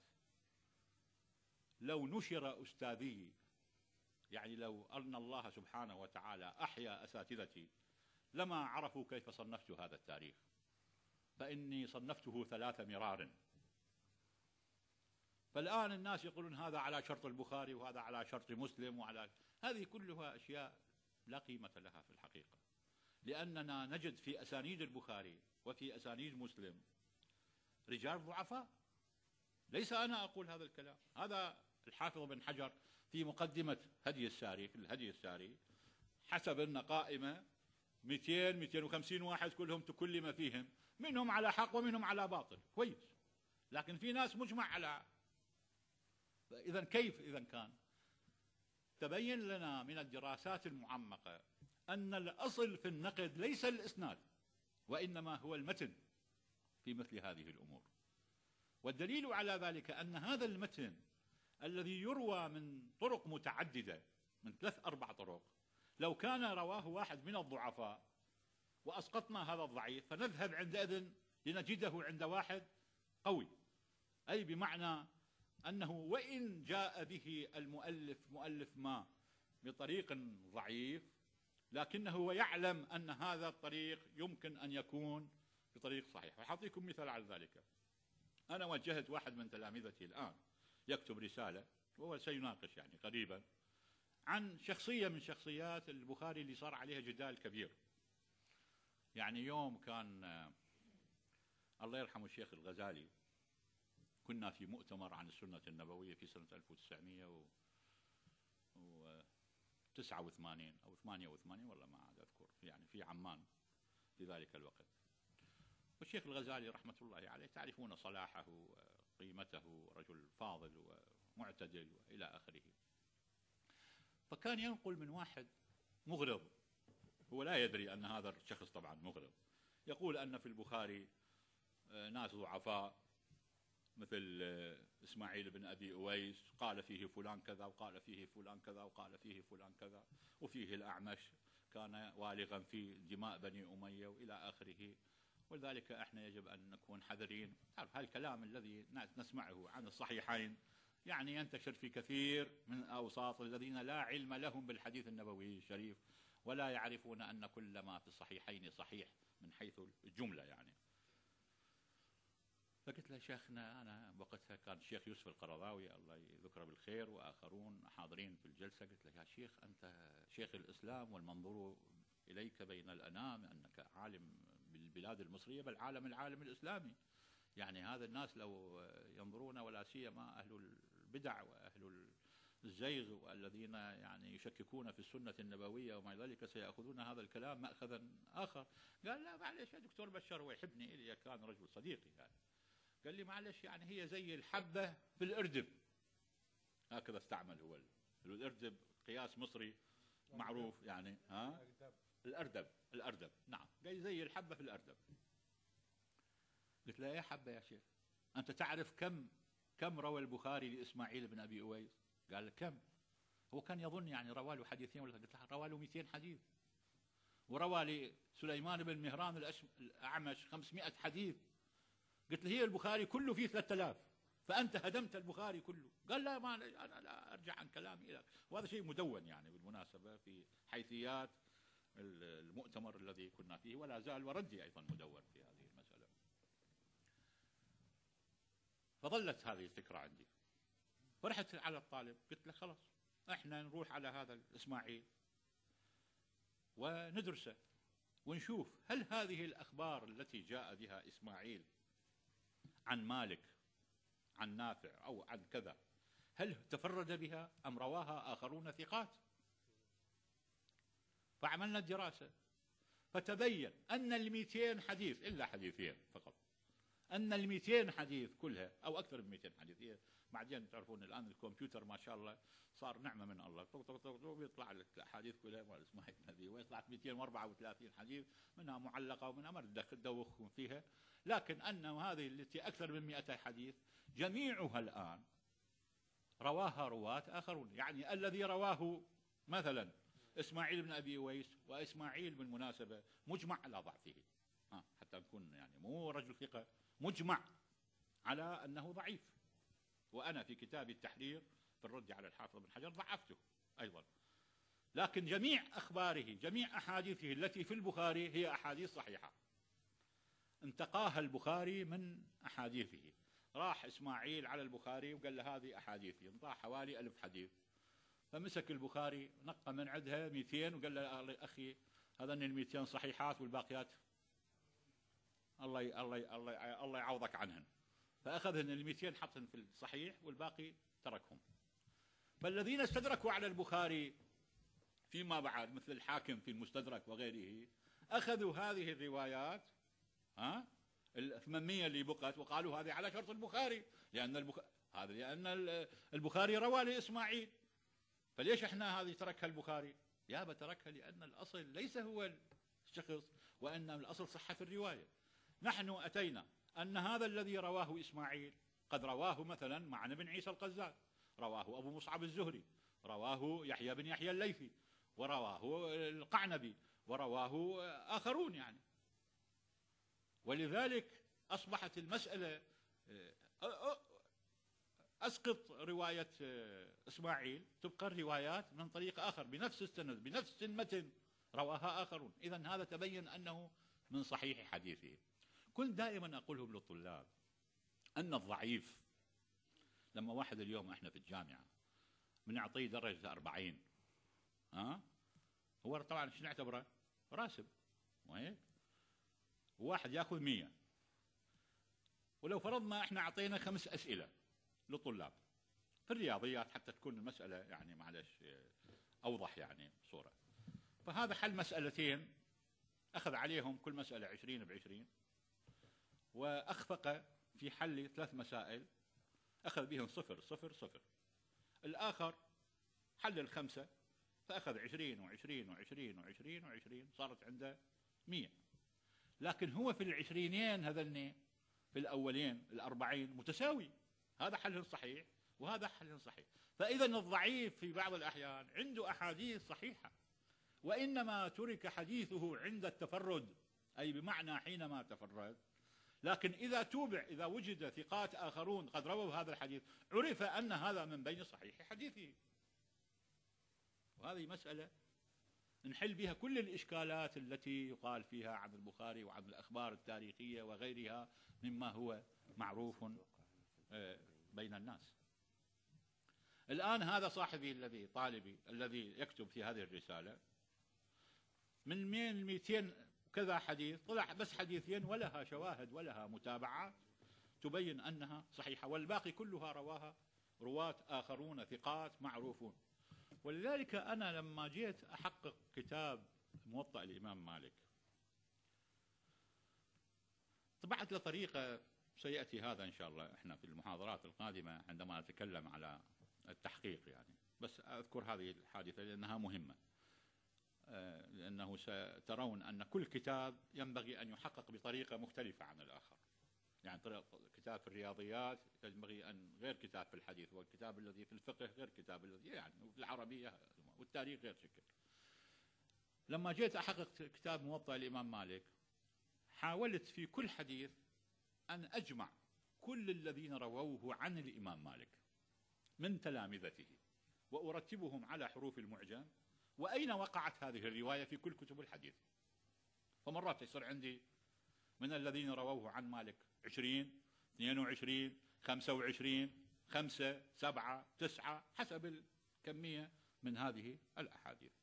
لو نشر أستاذي، يعني لو أن الله سبحانه وتعالى أحيا أساتذتي لما عرفوا كيف صنفت هذا التاريخ، فإني صنفته ثلاث مرار. فالآن الناس يقولون هذا على شرط البخاري وهذا على شرط مسلم، وعلى هذه كلها أشياء لا قيمة لها في الحقيقة، لأننا نجد في أسانيد البخاري وفي أسانيد مسلم رجال ضعفاء. ليس أنا أقول هذا الكلام، هذا الحافظ بن حجر في مقدمة هدي الساري، في الهدي الساري حسب أن قائمة مئتين مئتين وخمسين واحد كلهم تكلم فيهم، منهم على حق ومنهم على باطل، كويس، لكن في ناس مجمع على. إذن كيف إذن كان؟ تبين لنا من الدراسات المعمقة أن الأصل في النقد ليس الإسناد، وإنما هو المتن في مثل هذه الأمور. والدليل على ذلك أن هذا المتن الذي يروى من طرق متعددة، من ثلاث أربع طرق، لو كان رواه واحد من الضعفاء وأسقطنا هذا الضعيف فنذهب عندئذ لنجده عند واحد قوي، أي بمعنى أنه وإن جاء به المؤلف مؤلف ما بطريق ضعيف، لكنه هو يعلم أن هذا الطريق يمكن أن يكون بطريق صحيح. وأعطيكم مثال على ذلك. أنا وجهت واحد من تلامذتي الآن يكتب رسالة، وهو سيناقش يعني قريبا عن شخصية من شخصيات البخاري اللي صار عليها جدال كبير. يعني يوم كان الله يرحمه الشيخ الغزالي، كنا في مؤتمر عن السنة النبوية في سنة ألف وتسعمائة وتسعة وثمانين أو ثمانية وثمانين، والله ما عاد أذكر، يعني في عمان في ذلك الوقت. والشيخ الغزالي رحمة الله عليه تعرفون صلاحه وقيمته، رجل فاضل ومعتدل وإلى آخره. فكان ينقل من واحد مغرض، هو لا يدري أن هذا الشخص طبعا مغرض، يقول أن في البخاري ناس ضعفاء مثل إسماعيل بن أبي أويس قال فيه فلان كذا، وقال فيه فلان كذا، وقال فيه فلان كذا، وفيه الأعمش كان والغا في دماء بني أمية وإلى آخره. ولذلك احنا يجب أن نكون حذرين. تعرف هالكلام الذي نسمعه عن الصحيحين يعني ينتشر في كثير من أوساط الذين لا علم لهم بالحديث النبوي الشريف، ولا يعرفون أن كل ما في الصحيحين صحيح من حيث الجملة يعني. فقلت له شيخنا، أنا وقتها كان الشيخ يوسف القرضاوي الله يذكره بالخير وآخرون حاضرين في الجلسة، قلت له يا شيخ أنت شيخ الإسلام والمنظور إليك بين الأنام أنك عالم بالبلاد المصرية بل عالم العالم الإسلامي، يعني هذا الناس لو ينظرون ولا سيما أهل البدع وأهل الزيغ والذين يعني يشككون في السنة النبوية وما ذلك سيأخذون هذا الكلام مأخذا آخر. قال لا معلش يا دكتور بشار، هو يحبني إلي، كان رجل صديقي يعني. قال لي معلش يعني هي زي الحبة في الأردب، هكذا استعمل هو الأردب، قياس مصري معروف يعني. ها الأردب الأردب نعم، قال زي الحبة في الأردب. قلت له يا حبة يا شيخ، أنت تعرف كم كم روى البخاري لإسماعيل بن أبي أويس؟ قال كم؟ هو كان يظن يعني روى له حديثين ولا، قلت له روى له مئتين حديث. وروى لي سليمان بن مهران الأعمش خمسمائة حديث. قلت له هي البخاري كله فيه ثلاثة آلاف، فأنت هدمت البخاري كله. قال لا، ما أنا لا أرجع عن كلامي إلى، وهذا شيء مدون يعني بالمناسبة في حيثيات المؤتمر الذي كنا فيه، ولا زال وردي أيضا مدون في هذه المسألة. فظلت هذه الفكرة عندي، فرحت على الطالب قلت له خلاص احنا نروح على هذا الإسماعيل وندرسه ونشوف هل هذه الأخبار التي جاء بها إسماعيل عن مالك عن نافع أو عن كذا، هل تفرد بها أم رواها آخرون ثقات؟ فعملنا الدراسة فتبين أن المئتين حديث إلا حديثين فقط، أن المئتين حديث كلها أو أكثر من مئتين حديث. هي بعدين تعرفون الآن الكمبيوتر ما شاء الله صار نعمة من الله، طق طق طق ويطلع لك الأحاديث كلها مال إسماعيل النبي، ويطلع مئتين وأربعة وثلاثين حديث منها معلقة ومنها ما تدوخون فيها، لكن أن هذه التي أكثر من مئتي حديث جميعها الآن رواها رواة آخرون. يعني الذي رواه مثلا إسماعيل بن أبي ويس، وإسماعيل بالمناسبة مجمع على ضعفه، ها حتى نكون يعني مو رجل ثقة، مجمع على أنه ضعيف. وأنا في كتابي التحرير في الرد على الحافظ بن حجر ضعفته أيضا، لكن جميع أخباره جميع أحاديثه التي في البخاري هي أحاديث صحيحة، انتقاها البخاري من أحاديثه. راح إسماعيل على البخاري وقال له هذه أحاديثي، انطاه حوالي ألف حديث، فمسك البخاري نقى من عندها مئتين وقال له أخي هذان المئتين صحيحات والباقيات الله الله الله الله يعوضك عنهن. فأخذهن المئتين حطهن في الصحيح والباقي تركهم. فالذين استدركوا على البخاري فيما بعد مثل الحاكم في المستدرك وغيره أخذوا هذه الروايات ها الثمانمئة اللي بقت وقالوا هذه على شرط البخاري، لأن البخاري هذا لأن البخاري روى لإسماعيل، فليش احنا هذه تركها البخاري؟ يابا تركها لأن الأصل ليس هو الشخص، وأن الأصل صحة الرواية. نحن أتينا أن هذا الذي رواه إسماعيل قد رواه مثلا معن بن عيسى القزاز، رواه أبو مصعب الزهري، رواه يحيى بن يحيى الليثي، ورواه القعنبي، ورواه آخرون يعني. ولذلك أصبحت المسألة أسقط رواية إسماعيل تبقى الروايات من طريق آخر بنفس السند بنفس المتن رواها آخرون. إذن هذا تبين أنه من صحيح حديثه. كنت دائما أقولهم للطلاب أن الضعيف لما واحد اليوم احنا في الجامعة بنعطيه درجة أربعين، ها هو طبعا شو نعتبره؟ راسب، وهيك وواحد ياخذ مية، ولو فرضنا احنا اعطينا خمس أسئلة للطلاب في الرياضيات حتى تكون المسألة يعني معلش أوضح يعني صورة، فهذا حل مسألتين أخذ عليهم كل مسألة عشرين بعشرين، وأخفق في حل ثلاث مسائل أخذ بهم صفر صفر صفر. الآخر حل الخمسة فأخذ عشرين وعشرين وعشرين وعشرين وعشرين، صارت عنده مية. لكن هو في العشرينين هذلني في الأولين الأربعين متساوي، هذا حل صحيح وهذا حل صحيح. فإذا الضعيف في بعض الأحيان عنده أحاديث صحيحة، وإنما ترك حديثه عند التفرد، أي بمعنى حينما تفرد. لكن إذا توبع إذا وجد ثقات آخرون قد رووا هذا الحديث عرف أن هذا من بين صحيح حديثه. وهذه مسألة نحل بها كل الإشكالات التي يقال فيها عن البخاري وعن الأخبار التاريخية وغيرها مما هو معروف بين الناس. الآن هذا صاحبي الذي طالبي الذي يكتب في هذه الرسالة من مين مئتين كذا حديث طلع بس حديثين ولها شواهد ولها متابعات تبين أنها صحيحة، والباقي كلها رواها رواة آخرون ثقات معروفون. ولذلك أنا لما جيت أحقق كتاب موطأ الإمام مالك طبعت لطريقة سيأتي هذا إن شاء الله إحنا في المحاضرات القادمة عندما نتكلم على التحقيق يعني، بس أذكر هذه الحادثة لأنها مهمة، لأنه سترون أن كل كتاب ينبغي أن يحقق بطريقة مختلفة عن الآخر. يعني كتاب في الرياضيات ينبغي أن غير كتاب في الحديث، والكتاب الذي في الفقه غير كتاب الذي يعني وفي العربية والتاريخ غير شكل. لما جيت أحقق كتاب موطأ الإمام مالك حاولت في كل حديث أن أجمع كل الذين رووه عن الإمام مالك من تلامذته وأرتبهم على حروف المعجم، وأين وقعت هذه الرواية في كل كتب الحديث. فمرات يصير عندي من الذين رووه عن مالك عشرين، اثنين وعشرين، خمسة وعشرين، خمسة، سبعة، تسعة، حسب الكمية من هذه الأحاديث.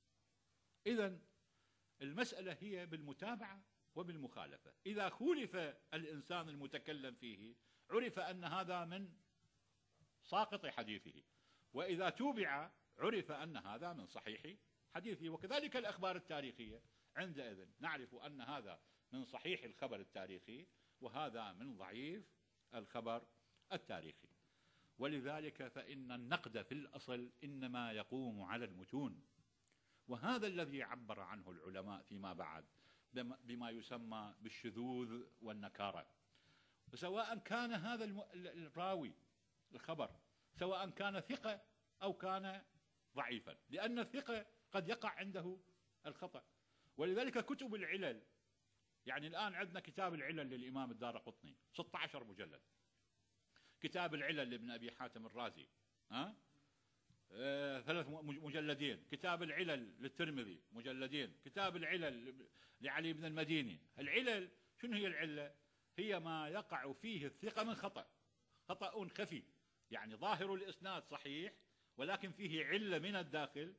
إذن المسألة هي بالمتابعة وبالمخالفة. إذا خولف الإنسان المتكلم فيه عرف أن هذا من ساقط حديثه، وإذا توبع عرف أن هذا من صحيح حديثه. وكذلك الأخبار التاريخية، عندئذ نعرف أن هذا من صحيح الخبر التاريخي وهذا من ضعيف الخبر التاريخي. ولذلك فإن النقد في الأصل إنما يقوم على المتون، وهذا الذي عبر عنه العلماء فيما بعد بما يسمى بالشذوذ والنكارة. وسواء كان هذا الراوي الخبر سواء كان ثقة أو كان ضعيفا، لأن الثقة قد يقع عنده الخطأ. ولذلك كتب العلل، يعني الآن عندنا كتاب العلل للإمام الدارقطني ستة عشر مجلد، كتاب العلل لابن أبي حاتم الرازي ها آه، ثلاث مجلدين، كتاب العلل للترمذي مجلدين، كتاب العلل لعلي بن المديني. العلل شنو هي العلة؟ هي ما يقع فيه الثقة من خطأ، خطأ خفي، يعني ظاهر الإسناد صحيح ولكن فيه علة من الداخل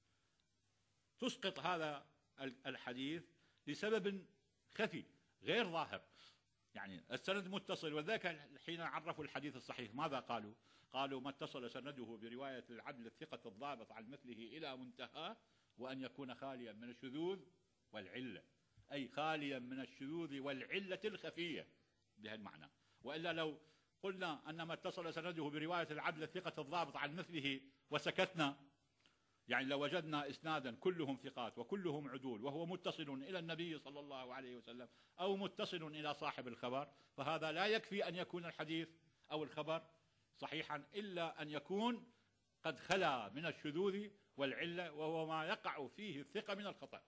تسقط هذا الحديث لسبب خفي غير ظاهر. يعني السند متصل، وذاك حين عرفوا الحديث الصحيح ماذا قالوا؟ قالوا ما اتصل سنده برواية العدل الثقة الضابط عن مثله إلى منتهى، وأن يكون خاليا من الشذوذ والعلة، أي خاليا من الشذوذ والعلة الخفية بهالمعنى. وإلا لو قلنا أن ما اتصل سنده برواية العدل الثقة الضابط عن مثله وسكتنا، يعني لو وجدنا إسنادا كلهم ثقات وكلهم عدول وهو متصل إلى النبي صلى الله عليه وسلم أو متصل إلى صاحب الخبر، فهذا لا يكفي أن يكون الحديث أو الخبر صحيحا، إلا أن يكون قد خلا من الشذوذ والعلة، وهو ما يقع فيه الثقة من الخطأ.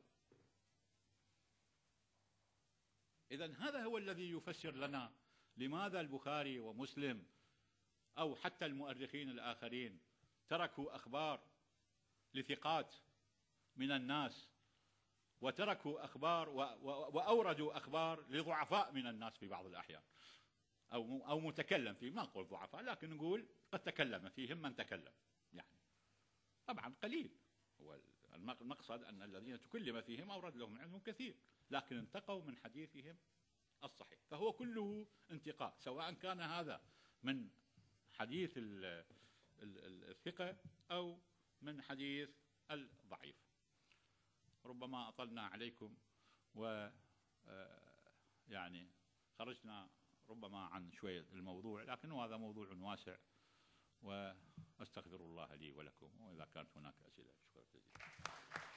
إذن هذا هو الذي يفسر لنا لماذا البخاري ومسلم أو حتى المؤرخين الآخرين تركوا أخبار لثقات من الناس وتركوا أخبار وأوردوا أخبار لضعفاء من الناس في بعض الأحيان، أو أو متكلم فيه، ما نقول ضعفاء لكن نقول قد تكلم فيهم من تكلم، يعني طبعا قليل. هو المقصد أن الذين تكلم فيهم أورد لهم علم كثير لكن انتقوا من حديثهم الصحيح. فهو كله انتقاء، سواء كان هذا من حديث الثقة أو من حديث الضعيف. ربما أطلنا عليكم و يعني خرجنا ربما عن شوية الموضوع، لكنه هذا موضوع واسع، وأستغفر الله لي ولكم، وإذا كانت هناك أسئلة شكرا جزيلا.